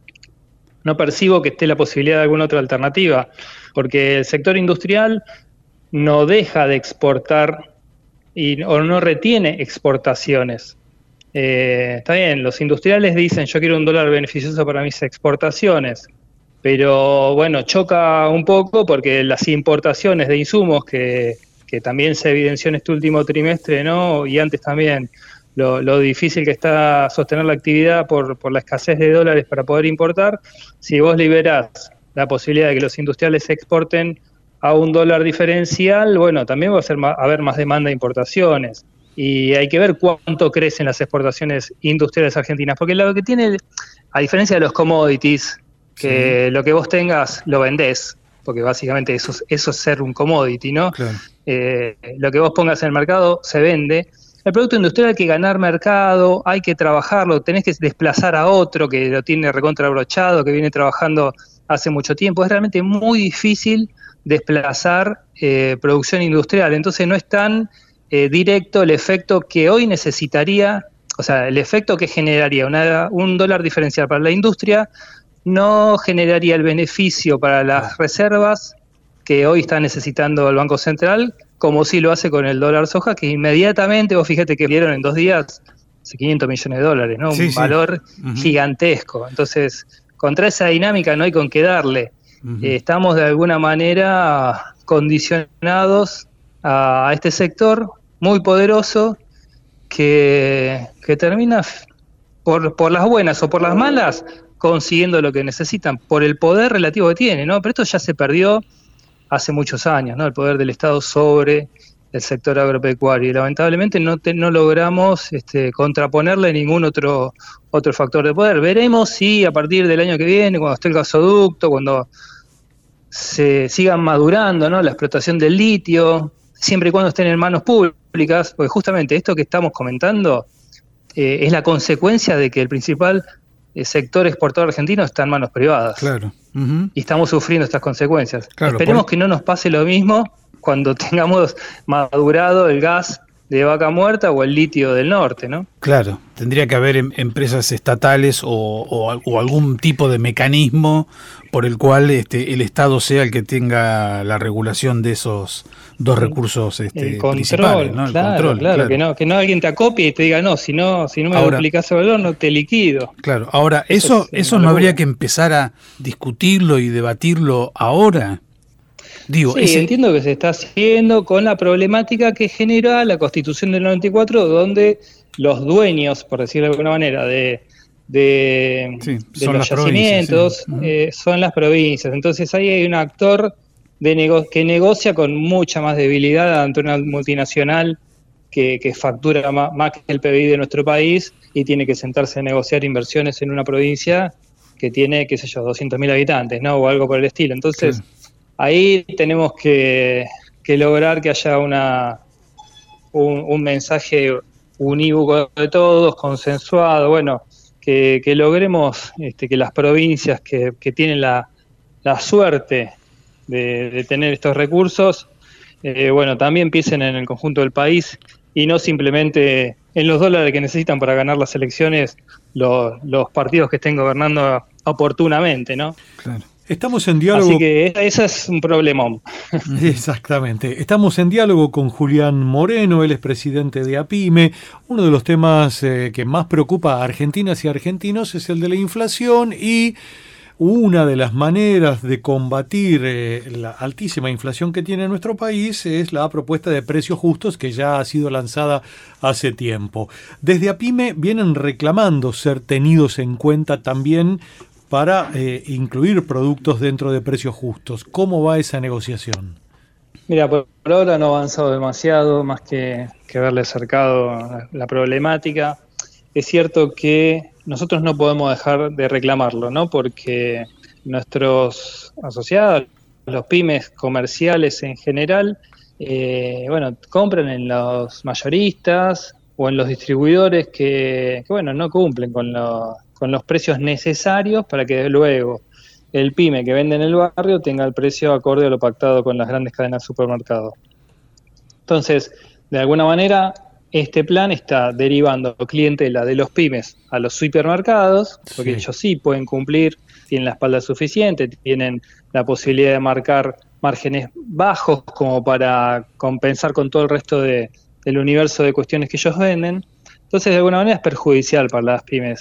no percibo que esté la posibilidad de alguna otra alternativa, porque el sector industrial no deja de exportar y, o no retiene exportaciones. Eh, está bien, los industriales dicen yo quiero un dólar beneficioso para mis exportaciones, pero bueno, choca un poco porque las importaciones de insumos que, que también se evidenció en este último trimestre, ¿no? Y antes también, lo, lo difícil que está sostener la actividad por, por la escasez de dólares para poder importar. Si vos liberás la posibilidad de que los industriales exporten a un dólar diferencial, bueno, también va a ser más, a haber más demanda de importaciones. y hay que ver cuánto crecen las exportaciones industriales argentinas, porque lo que tiene, a diferencia de los commodities, que sí. Lo que vos tengas lo vendés, porque básicamente eso, eso es ser un commodity, ¿no? Claro. Eh, lo que vos pongas en el mercado se vende. El producto industrial hay que ganar mercado, hay que trabajarlo, tenés que desplazar a otro que lo tiene recontrabrochado, que viene trabajando hace mucho tiempo. Es realmente muy difícil desplazar eh, producción industrial, entonces no es tan eh, directo el efecto que hoy necesitaría, o sea, el efecto que generaría una, un dólar diferencial para la industria no generaría el beneficio para las reservas que hoy está necesitando el Banco Central, como sí lo hace con el dólar soja, que inmediatamente, vos fíjate que vieron en dos días quinientos millones de dólares, ¿no? Un sí, valor sí. Uh-huh. gigantesco. Entonces, contra esa dinámica no hay con qué darle. Uh-huh. Eh, estamos de alguna manera condicionados a, a este sector muy poderoso que, que termina por, por las buenas o por las malas consiguiendo lo que necesitan por el poder relativo que tiene, ¿no? Pero esto ya se perdió hace muchos años, ¿no? El poder del Estado sobre el sector agropecuario y lamentablemente no, te, no logramos este, contraponerle ningún otro, otro factor de poder. Veremos si a partir del año que viene, cuando esté el gasoducto, cuando se sigan madurando, ¿no? La explotación del litio, siempre y cuando estén en manos públicas, porque justamente esto que estamos comentando eh, es la consecuencia de que el principal el sector exportador argentino está en manos privadas. Claro. Uh-huh. Y estamos sufriendo estas consecuencias. Claro, Esperemos por... que no nos pase lo mismo cuando tengamos madurado el gas de Vaca Muerta o el litio del norte, ¿no? Claro, tendría que haber em- empresas estatales o, o, o algún tipo de mecanismo por el cual este, el Estado sea el que tenga la regulación de esos dos recursos este, el control, principales, ¿no? El claro, control, claro, claro. Que no, que no alguien te acopie y te diga, no, si no, si no me Ahora, duplicás el valor, no te liquido. Claro, ahora, eso, eso, es eso no habría que empezar a discutirlo y debatirlo ahora. Digo, sí, ese... entiendo que se está haciendo con la problemática que genera la Constitución del noventa y cuatro, donde los dueños, por decirlo de alguna manera, de, de, sí, de los yacimientos sí. eh, son las provincias. Entonces ahí hay un actor de nego- que negocia con mucha más debilidad ante una multinacional que, que factura más, más que el P B I de nuestro país y tiene que sentarse a negociar inversiones en una provincia que tiene, qué sé yo, doscientos mil habitantes, ¿no? O algo por el estilo. Entonces... Sí. Ahí tenemos que, que lograr que haya una un, un mensaje unívoco de todos, consensuado, bueno, que, que logremos este, que las provincias que, que tienen la, la suerte de, de tener estos recursos, eh, bueno, también piensen en el conjunto del país y no simplemente en los dólares que necesitan para ganar las elecciones los, los partidos que estén gobernando oportunamente, ¿no? Claro. Estamos en diálogo. Así que ese es un problemón. Exactamente. Estamos en diálogo con Julián Moreno, él es presidente de APIME. Uno de los temas eh, que más preocupa a argentinas y argentinos es el de la inflación y una de las maneras de combatir eh, la altísima inflación que tiene nuestro país es la propuesta de precios justos que ya ha sido lanzada hace tiempo. Desde APIME vienen reclamando ser tenidos en cuenta también para eh, incluir productos dentro de precios justos. ¿Cómo va esa negociación? Mira, por ahora no ha avanzado demasiado, más que, que verle acercado la, la problemática. Es cierto que nosotros no podemos dejar de reclamarlo, ¿no? Porque nuestros asociados, los pymes comerciales en general, eh, bueno, compran en los mayoristas o en los distribuidores que, que bueno, no cumplen con los con los precios necesarios para que luego el pyme que vende en el barrio tenga el precio acorde a lo pactado con las grandes cadenas de supermercados. Entonces, de alguna manera, este plan está derivando clientela de los pymes a los supermercados, porque sí. ellos sí pueden cumplir, tienen la espalda suficiente, tienen la posibilidad de marcar márgenes bajos como para compensar con todo el resto de, del universo de cuestiones que ellos venden. Entonces, de alguna manera es perjudicial para las pymes.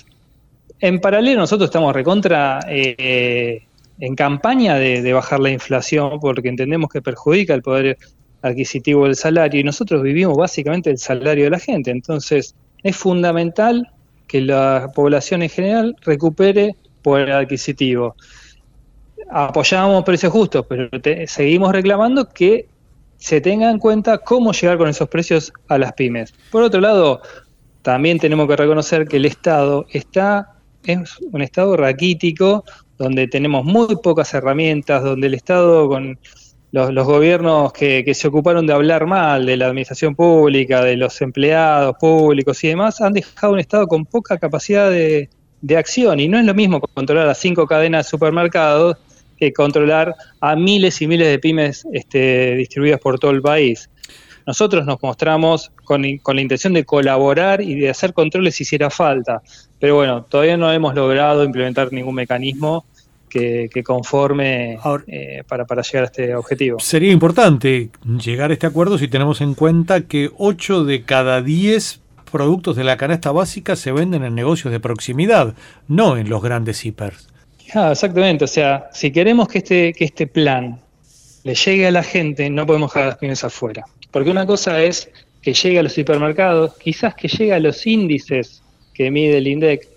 En paralelo nosotros estamos recontra eh, en campaña de, de bajar la inflación porque entendemos que perjudica el poder adquisitivo del salario y nosotros vivimos básicamente el salario de la gente. Entonces es fundamental que la población en general recupere poder adquisitivo. Apoyamos precios justos, pero te, seguimos reclamando que se tenga en cuenta cómo llegar con esos precios a las pymes. Por otro lado, también tenemos que reconocer que el Estado está, es un Estado raquítico, donde tenemos muy pocas herramientas, donde el Estado con los, los gobiernos que, que se ocuparon de hablar mal de la administración pública, de los empleados públicos y demás, han dejado un Estado con poca capacidad de, de acción. Y no es lo mismo controlar a cinco cadenas de supermercados que controlar a miles y miles de pymes este, distribuidas por todo el país. Nosotros nos mostramos con, con la intención de colaborar y de hacer controles si hiciera falta. Pero bueno, todavía no hemos logrado implementar ningún mecanismo que, que conforme eh, para, para llegar a este objetivo. Sería importante llegar a este acuerdo si tenemos en cuenta que ocho de cada diez productos de la canasta básica se venden en negocios de proximidad, no en los grandes hipers. Ah, exactamente, o sea, si queremos que este, que este plan le llegue a la gente, no podemos dejar a las pymes afuera. Porque una cosa es que llegue a los supermercados, quizás que llegue a los índices que mide el INDEC,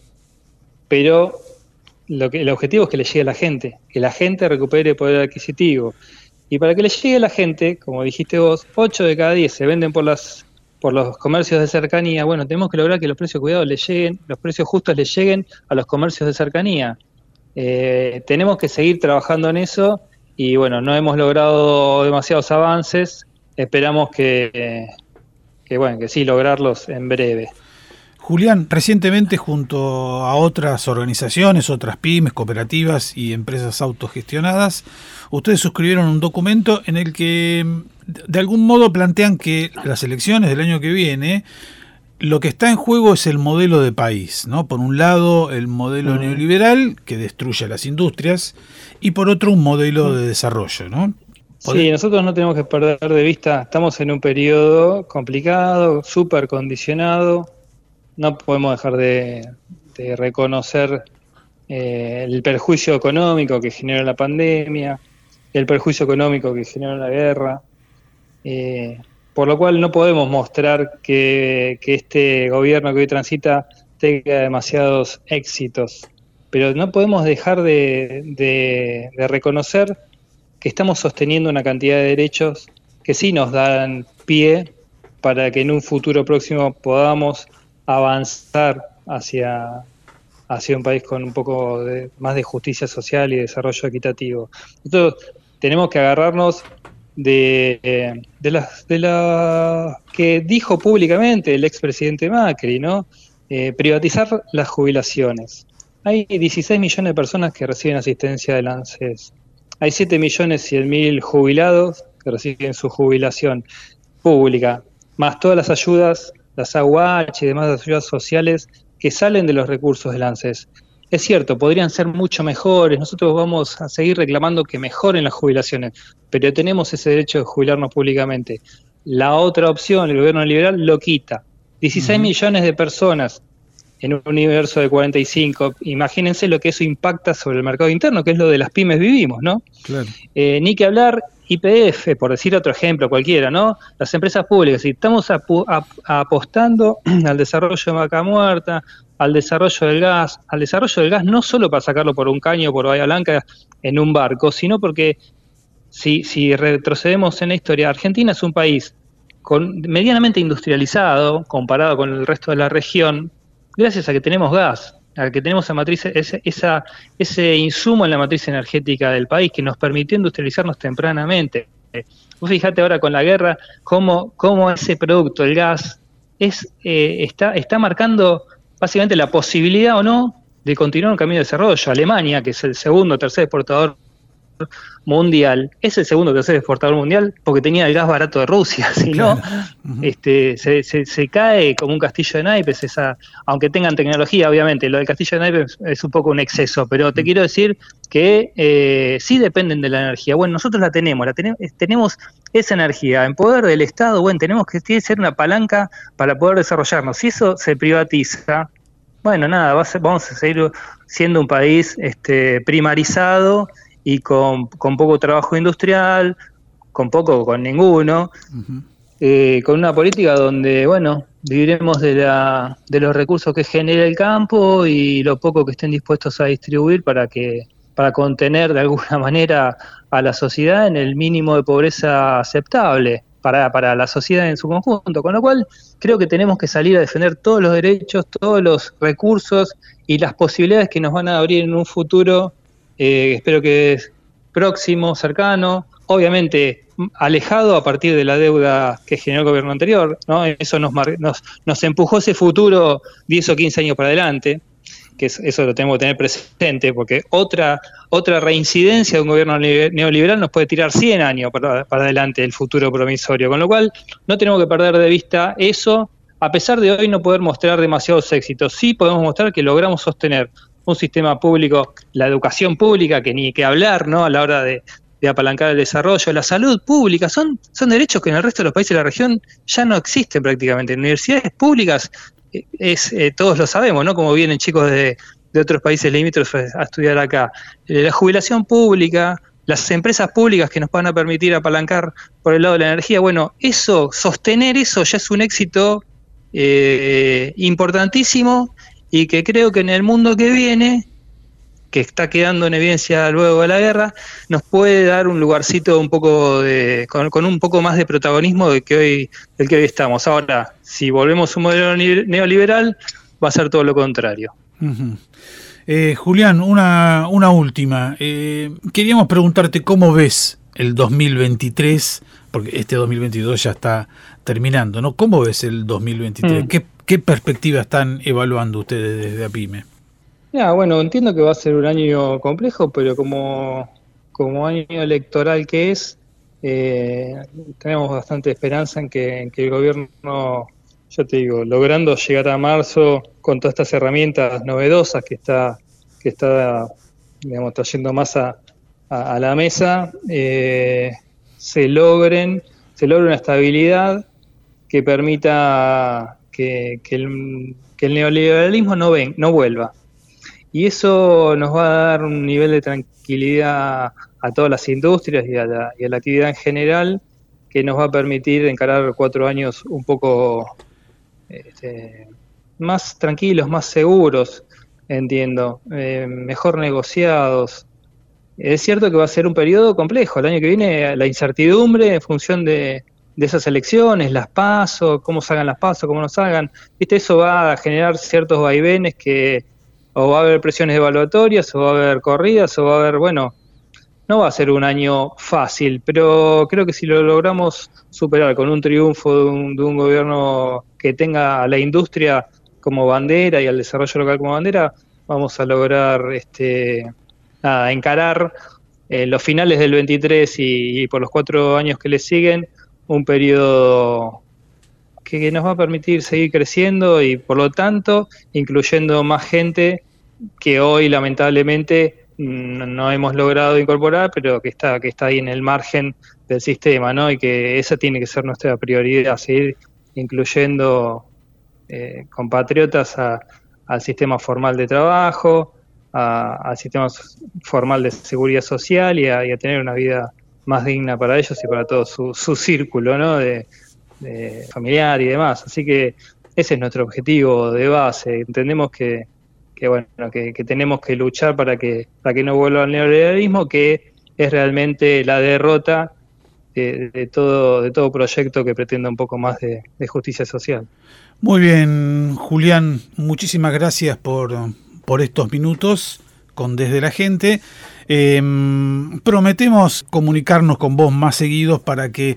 pero lo que, el objetivo es que le llegue a la gente, que la gente recupere poder adquisitivo. Y para que le llegue a la gente, como dijiste vos, ocho de cada diez se venden por las por los comercios de cercanía. Bueno, tenemos que lograr que los precios cuidados le lleguen, los precios justos le lleguen a los comercios de cercanía. Eh, tenemos que seguir trabajando en eso y bueno, no hemos logrado demasiados avances. Esperamos que, que, bueno, que sí lograrlos en breve. Julián, recientemente junto a otras organizaciones, otras pymes, cooperativas y empresas autogestionadas, ustedes suscribieron un documento en el que de algún modo plantean que las elecciones del año que viene, lo que está en juego es el modelo de país, ¿no? Por un lado, el modelo mm. neoliberal que destruye las industrias y por otro, un modelo de desarrollo, ¿no? Sí, nosotros no tenemos que perder de vista, estamos en un periodo complicado, súper condicionado, no podemos dejar de, de reconocer eh, el perjuicio económico que generó la pandemia, el perjuicio económico que generó la guerra, eh, por lo cual no podemos mostrar que, que este gobierno que hoy transita tenga demasiados éxitos, pero no podemos dejar de, de, de reconocer que estamos sosteniendo una cantidad de derechos que sí nos dan pie para que en un futuro próximo podamos avanzar hacia, hacia un país con un poco de, más de justicia social y desarrollo equitativo. Nosotros tenemos que agarrarnos de, de las de la que dijo públicamente el expresidente Macri, ¿no? Eh, privatizar las jubilaciones. Hay dieciséis millones de personas que reciben asistencia del ANSES. Hay siete millones cien mil jubilados que reciben su jubilación pública, más todas las ayudas, las A U H y demás ayudas sociales que salen de los recursos del ANSES. Es cierto, podrían ser mucho mejores, nosotros vamos a seguir reclamando que mejoren las jubilaciones, pero tenemos ese derecho de jubilarnos públicamente. La otra opción, el gobierno liberal, lo quita. dieciséis uh-huh. millones de personas en un universo de cuarenta y cinco, imagínense lo que eso impacta sobre el mercado interno, que es lo de las pymes vivimos, ¿no? Claro. Eh, ni que hablar Y P F, por decir otro ejemplo cualquiera, ¿no? Las empresas públicas, si estamos apu- ap- apostando al desarrollo de Vaca Muerta, al desarrollo del gas, al desarrollo del gas no solo para sacarlo por un caño, por Bahía Blanca, en un barco, sino porque si, si retrocedemos en la historia, Argentina es un país con, medianamente industrializado comparado con el resto de la región, gracias a que tenemos gas, a que tenemos esa matriz, ese, esa, ese insumo en la matriz energética del país que nos permitió industrializarnos tempranamente. Vos fijate ahora con la guerra cómo, cómo ese producto, el gas, es eh, está, está marcando básicamente la posibilidad o no de continuar un camino de desarrollo. Alemania, que es el segundo o tercer exportador mundial, es el segundo o tercer exportador mundial porque tenía el gas barato de Rusia, si no, claro. uh-huh. este, se, se, se cae como un castillo de naipes, esa, aunque tengan tecnología, obviamente, lo del castillo de naipes es un poco un exceso, pero te uh-huh. quiero decir que eh, sí dependen de la energía. Bueno, nosotros la tenemos, la tenemos, tenemos esa energía en poder del Estado, bueno, tenemos que, tiene que ser una palanca para poder desarrollarnos. Si eso se privatiza, bueno, nada, va a ser, vamos a seguir siendo un país este, primarizado y con, con poco trabajo industrial, con poco o con ninguno, uh-huh. eh, con una política donde, bueno, viviremos de, la, de los recursos que genera el campo y lo poco que estén dispuestos a distribuir para que, para contener de alguna manera a la sociedad en el mínimo de pobreza aceptable para, para la sociedad en su conjunto, con lo cual creo que tenemos que salir a defender todos los derechos, todos los recursos y las posibilidades que nos van a abrir en un futuro, eh, espero que es próximo, cercano, obviamente alejado a partir de la deuda que generó el gobierno anterior, ¿no? Eso nos, nos, nos empujó ese futuro diez o quince años para adelante, que es, eso lo tenemos que tener presente, porque otra, otra reincidencia de un gobierno neoliberal nos puede tirar cien años para, para adelante el futuro promisorio, con lo cual no tenemos que perder de vista eso, a pesar de hoy no poder mostrar demasiados éxitos. Sí podemos mostrar que logramos sostener un sistema público, la educación pública, que ni que hablar, ¿no? A la hora de, de apalancar el desarrollo, la salud pública, son, son derechos que en el resto de los países de la región ya no existen prácticamente. Universidades públicas, es eh, todos lo sabemos, ¿no? Como vienen chicos de, de otros países limítrofes a estudiar acá. Eh, la jubilación pública, las empresas públicas que nos van a permitir apalancar por el lado de la energía, bueno, eso, sostener eso ya es un éxito eh, importantísimo, y que creo que en el mundo que viene, que está quedando en evidencia luego de la guerra, nos puede dar un lugarcito un poco de, con, con un poco más de protagonismo de que hoy, del que hoy estamos. Ahora, si volvemos a un modelo neoliberal, va a ser todo lo contrario. Uh-huh. eh, Julián, una, una última. Eh, queríamos preguntarte cómo ves el dos mil veintitrés, porque este dos mil veintidós ya está terminando, ¿no? ¿Cómo ves el dos mil veintitrés? Mm. ¿Qué, qué perspectiva están evaluando ustedes desde APYME? Ya, bueno, entiendo que va a ser un año complejo, pero como, como año electoral que es, eh, tenemos bastante esperanza en que, en que el gobierno, yo te digo, logrando llegar a marzo con todas estas herramientas novedosas que está, que está digamos, trayendo más a, a, a la mesa, eh, se logren, se logre una estabilidad que permita que, que, el, que el neoliberalismo no, ven, no vuelva. Y eso nos va a dar un nivel de tranquilidad a todas las industrias y a la, y a la actividad en general, que nos va a permitir encarar cuatro años un poco este, más tranquilos, más seguros, entiendo, eh, mejor negociados. Es cierto que va a ser un periodo complejo. El año que viene la incertidumbre en función de, de esas elecciones, las PASO, cómo salgan las PASO, cómo no salgan, ¿viste? Eso va a generar ciertos vaivenes que o va a haber presiones evaluatorias, o va a haber corridas, o va a haber, bueno, no va a ser un año fácil, pero creo que si lo logramos superar con un triunfo de un, de un gobierno que tenga a la industria como bandera y al desarrollo local como bandera, vamos a lograr este, nada, encarar eh, los finales del veintitrés y, y por los cuatro años que le siguen, un periodo que nos va a permitir seguir creciendo y, por lo tanto, incluyendo más gente que hoy, lamentablemente, no hemos logrado incorporar, pero que está que está ahí en el margen del sistema, ¿no? Y que esa tiene que ser nuestra prioridad, seguir incluyendo eh, compatriotas a, al sistema formal de trabajo, a, al sistema formal de seguridad social y a, y a tener una vida más digna para ellos y para todo su, su círculo, ¿no? de De familiar y demás, así que ese es nuestro objetivo de base. Entendemos que, que bueno, que, que tenemos que luchar para que para que no vuelva al neoliberalismo, que es realmente la derrota de, de todo de todo proyecto que pretenda un poco más de, de justicia social. Muy bien, Julián, muchísimas gracias por, por estos minutos con Desde la Gente. Eh, prometemos comunicarnos con vos más seguidos para que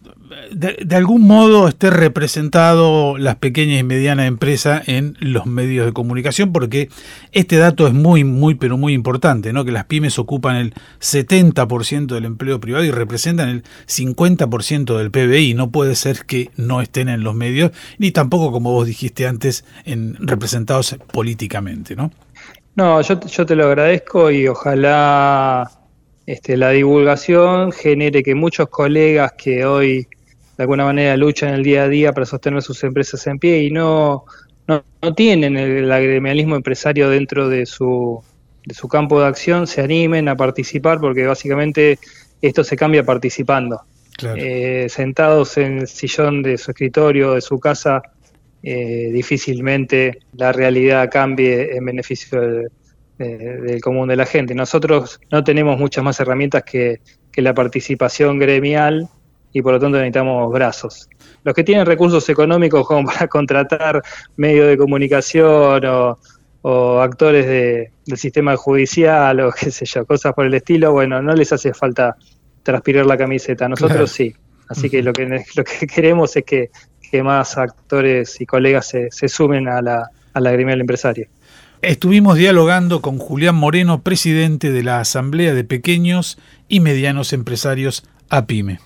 De, de algún modo esté representado las pequeñas y medianas empresas en los medios de comunicación, porque este dato es muy, muy, pero muy importante, ¿no? Que las pymes ocupan el setenta por ciento del empleo privado y representan el cincuenta por ciento del P B I. No puede ser que no estén en los medios, ni tampoco, como vos dijiste antes, en representados políticamente, ¿no? No, yo, yo te lo agradezco y ojalá este, la divulgación genere que muchos colegas que hoy de alguna manera luchan el día a día para sostener sus empresas en pie y no, no, no tienen el agremialismo empresario dentro de su, de su campo de acción, se animen a participar, porque básicamente esto se cambia participando. Claro. Eh, sentados en el sillón de su escritorio, de su casa, eh, difícilmente la realidad cambie en beneficio del, de, del común de la gente. Nosotros no tenemos muchas más herramientas que, que la participación gremial y por lo tanto necesitamos brazos. Los que tienen recursos económicos como para contratar medios de comunicación o, o actores de, del sistema judicial o qué sé yo, cosas por el estilo, bueno, no les hace falta transpirar la camiseta, nosotros claro. sí. Así que lo que lo que queremos es que, que más actores y colegas se, se sumen a la, a la gremial empresaria. Estuvimos dialogando con Julián Moreno, presidente de la Asamblea de Pequeños y Medianos Empresarios APYME.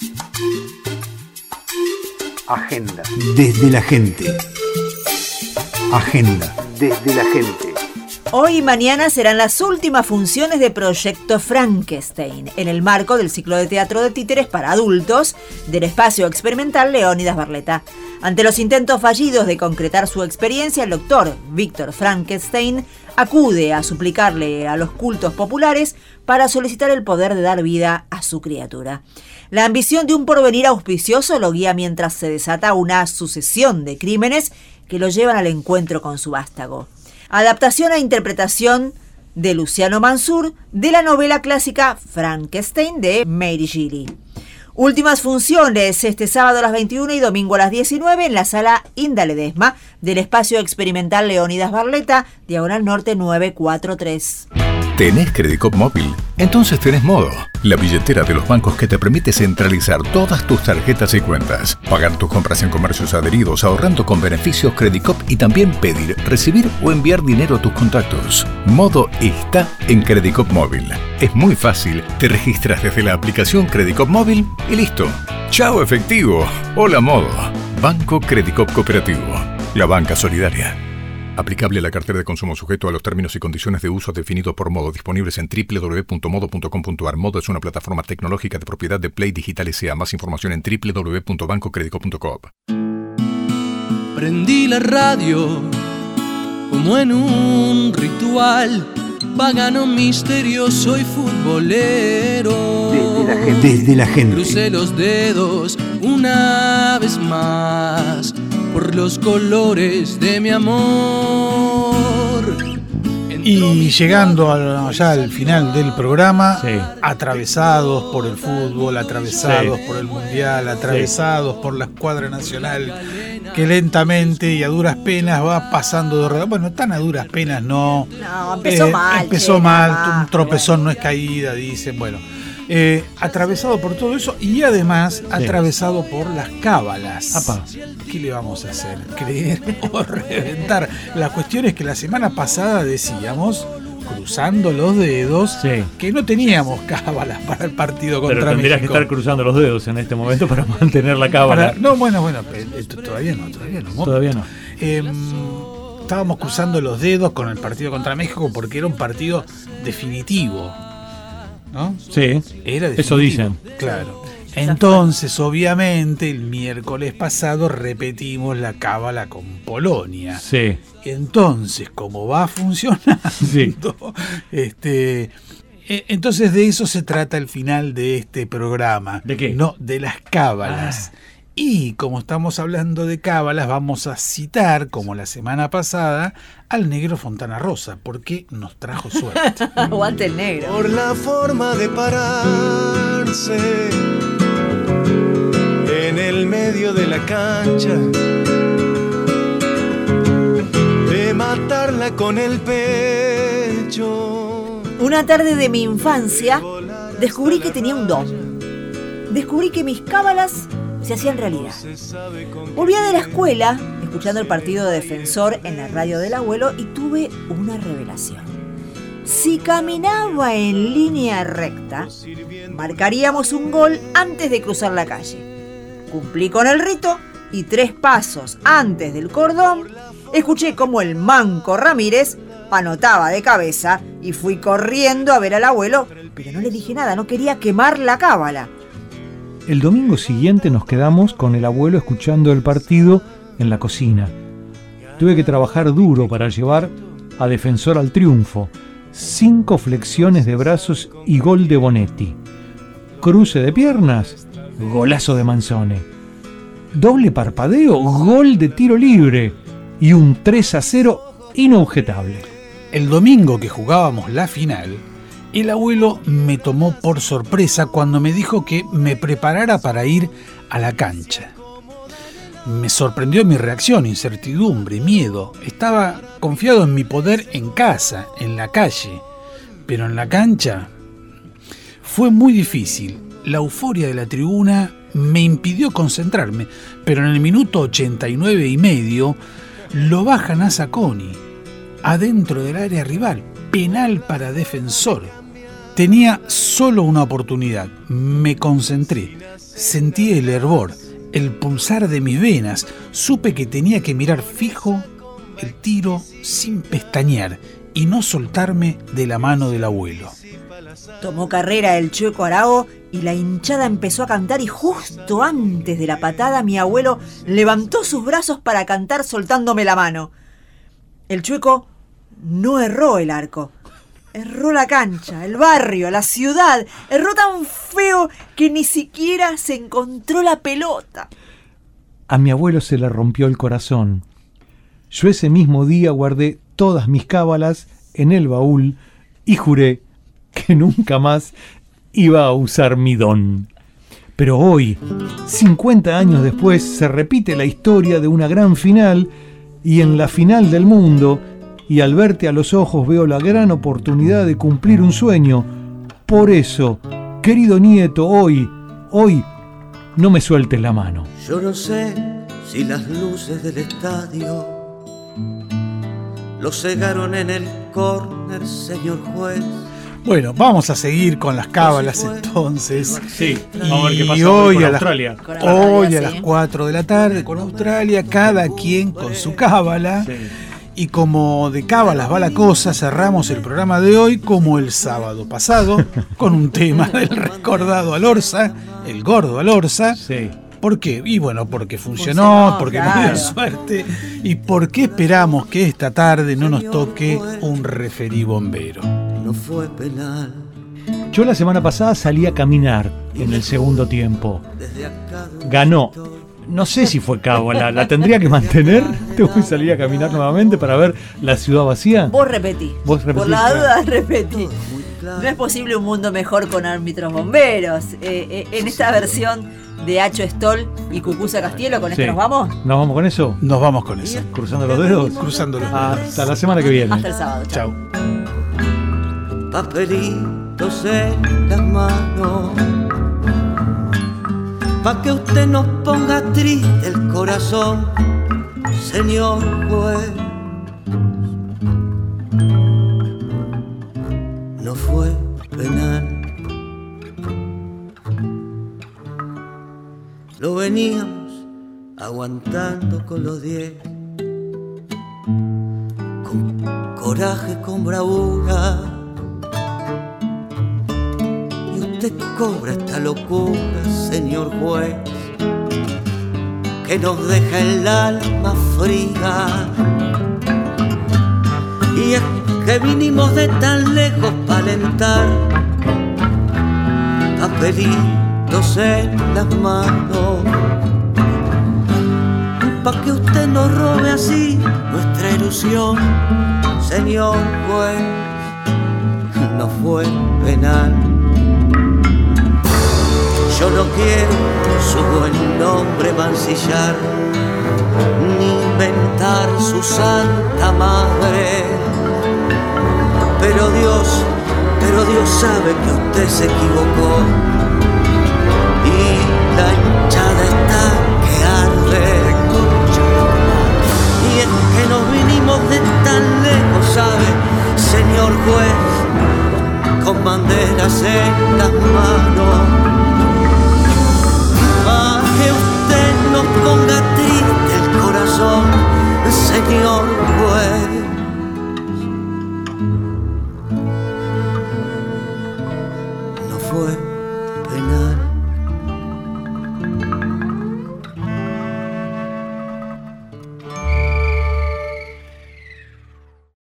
Agenda. Desde la gente. Agenda. Desde la gente. Hoy y mañana serán las últimas funciones de Proyecto Frankenstein, en el marco del ciclo de teatro de títeres para adultos del espacio experimental Leónidas Barletta. Ante los intentos fallidos de concretar su experiencia, el doctor Víctor Frankenstein acude a suplicarle a los cultos populares para solicitar el poder de dar vida a su criatura. La ambición de un porvenir auspicioso lo guía mientras se desata una sucesión de crímenes que lo llevan al encuentro con su vástago. Adaptación e interpretación de Luciano Mansur de la novela clásica Frankenstein de Mary Shelley. Últimas funciones este sábado a las veintiuna y domingo a las diecinueve en la sala Inda Ledesma del espacio experimental Leónidas Barletta, diagonal norte novecientos cuarenta y tres. ¿Tenés Credicop móvil? Entonces tenés Modo, la billetera de los bancos que te permite centralizar todas tus tarjetas y cuentas, pagar tus compras en comercios adheridos ahorrando con beneficios Credicop y también pedir, recibir o enviar dinero a tus contactos. Modo está en Credicop móvil. Es muy fácil, te registras desde la aplicación Credicop móvil y listo. ¡Chao efectivo! Hola Modo. Banco Credicop Cooperativo. La banca solidaria. Aplicable a la cartera de consumo sujeto a los términos y condiciones de uso definidos por Modo, disponibles en doble u doble u doble u punto modo punto com punto a r. Modo es una plataforma tecnológica de propiedad de Play Digital S A. Más información en doble u doble u doble u punto banco credicop punto com. Prendí la radio como en un ritual pagano, misterioso y futbolero. Desde la gente. Desde la gente. Crucé los dedos una vez más por los colores de mi amor. Y llegando a, ya al final del programa, sí. atravesados por el fútbol, atravesados sí. por el mundial, atravesados sí. por la escuadra nacional, que lentamente y a duras penas va pasando de redonda. Bueno, tan a duras penas no. No, empezó eh, mal. Empezó che, mal, mal, un tropezón no es caída, dicen. Bueno, eh, atravesado por todo eso y además sí. atravesado por las cábalas. Apa. ¿Qué le vamos a hacer? ¿Creer o reventar? La cuestión es que la semana pasada decíamos, cruzando los dedos, sí. que no teníamos cábalas para el partido contra México. Pero tendrías México. que estar cruzando los dedos en este momento para mantener la cábala. Para, no, bueno, bueno, todavía no, todavía no. Todavía no. Eh, estábamos cruzando los dedos con el partido contra México porque era un partido definitivo, ¿no? Sí, era definitivo. Eso dicen. Claro. Entonces, obviamente, el miércoles pasado repetimos la cábala con Polonia. Sí. Entonces, como va funcionando, sí. este, entonces de eso se trata el final de este programa. ¿De qué? No, de las cábalas. Ah. Y como estamos hablando de cábalas, vamos a citar, como la semana pasada, al negro Fontana Rosa, porque nos trajo suerte. Aguante el negro. Por la forma de pararse en el medio de la cancha, de matarla con el pecho. Una tarde de mi infancia descubrí que tenía un don. Descubrí que mis cábalas se hacían realidad. Volvía de la escuela escuchando el partido de Defensor en la radio del abuelo y tuve una revelación. Si caminaba en línea recta, marcaríamos un gol antes de cruzar la calle. Cumplí con el rito y tres pasos antes del cordón, escuché cómo el manco Ramírez anotaba de cabeza y fui corriendo a ver al abuelo, pero no le dije nada, no quería quemar la cábala. El domingo siguiente nos quedamos con el abuelo escuchando el partido en la cocina. Tuve que trabajar duro para llevar a Defensor al triunfo. Cinco flexiones de brazos y gol de Bonetti. Cruce de piernas, golazo de Manzone. Doble parpadeo, gol de tiro libre. Y un tres a cero inobjetable. El domingo que jugábamos la final, el abuelo me tomó por sorpresa cuando me dijo que me preparara para ir a la cancha. Me sorprendió mi reacción, incertidumbre, miedo. Estaba confiado en mi poder en casa, en la calle, pero en la cancha fue muy difícil. La euforia de la tribuna me impidió concentrarme, pero en el minuto ochenta y nueve y medio lo bajan a Zacconi, adentro del área rival, penal para Defensor. Tenía solo una oportunidad, me concentré, sentí el hervor, el pulsar de mis venas, supe que tenía que mirar fijo el tiro sin pestañear y no soltarme de la mano del abuelo. Tomó carrera el Chueco Arago y la hinchada empezó a cantar, y justo antes de la patada mi abuelo levantó sus brazos para cantar soltándome la mano. El Chueco no erró el arco, erró la cancha, el barrio, la ciudad, erró tan feo que ni siquiera se encontró la pelota. A mi abuelo se le rompió el corazón. Yo ese mismo día guardé todas mis cábalas en el baúl y juré que nunca más iba a usar mi don. Pero hoy, cincuenta años después, se repite la historia de una gran final, y en la final del mundo, y al verte a los ojos veo la gran oportunidad de cumplir un sueño. Por eso, querido nieto, hoy, hoy, no me sueltes la mano. Yo no sé si las luces del estadio lo cegaron en el córner, señor juez. Bueno, vamos a seguir con las cábalas entonces. Sí, y vamos a ver qué pasa hoy, hoy con a las, Australia. Hoy sí. a las cuatro de la tarde con Australia, cada quien con su cábala. Sí. Y como de cábalas va la cosa, cerramos el programa de hoy como el sábado pasado, con un tema del recordado Alorza, el gordo Alorza. Sí. ¿Por qué? Y bueno, porque funcionó, Funcionó, porque claro. nos dio suerte. Y porque esperamos que esta tarde no nos toque un referí bombero. No fue penal. Yo la semana pasada salí a caminar en el segundo tiempo. Ganó. No sé si fue cábala, ¿la tendría que mantener? Tengo que salir a caminar nuevamente para ver la ciudad vacía. Vos repetí. Vos repetís, Por la claro. duda repetí. No es posible un mundo mejor con árbitros bomberos. Eh, eh, en esta versión de Acho Stoll y Cucuza Castielo, ¿con Sí. esto nos vamos? ¿Nos vamos con eso? Nos vamos con eso. ¿Cruzando los dedos? Cruzando los dedos. Hasta la semana que viene. Hasta el sábado. Chau. Papelitos en las manos, pa' que usted no ponga triste el corazón, señor juez. No fue penal. Lo veníamos aguantando con los diez, con coraje, con bravura. Y usted cobra esta locura, señor juez, que nos deja el alma fría. Y es que vinimos de tan lejos para alentar, papelitos en las manos, pa' que usted no robe así nuestra ilusión, señor juez. No fue penal. Yo no quiero su buen nombre mancillar, ni inventar su santa madre. Pero Dios, pero Dios sabe que usted se equivocó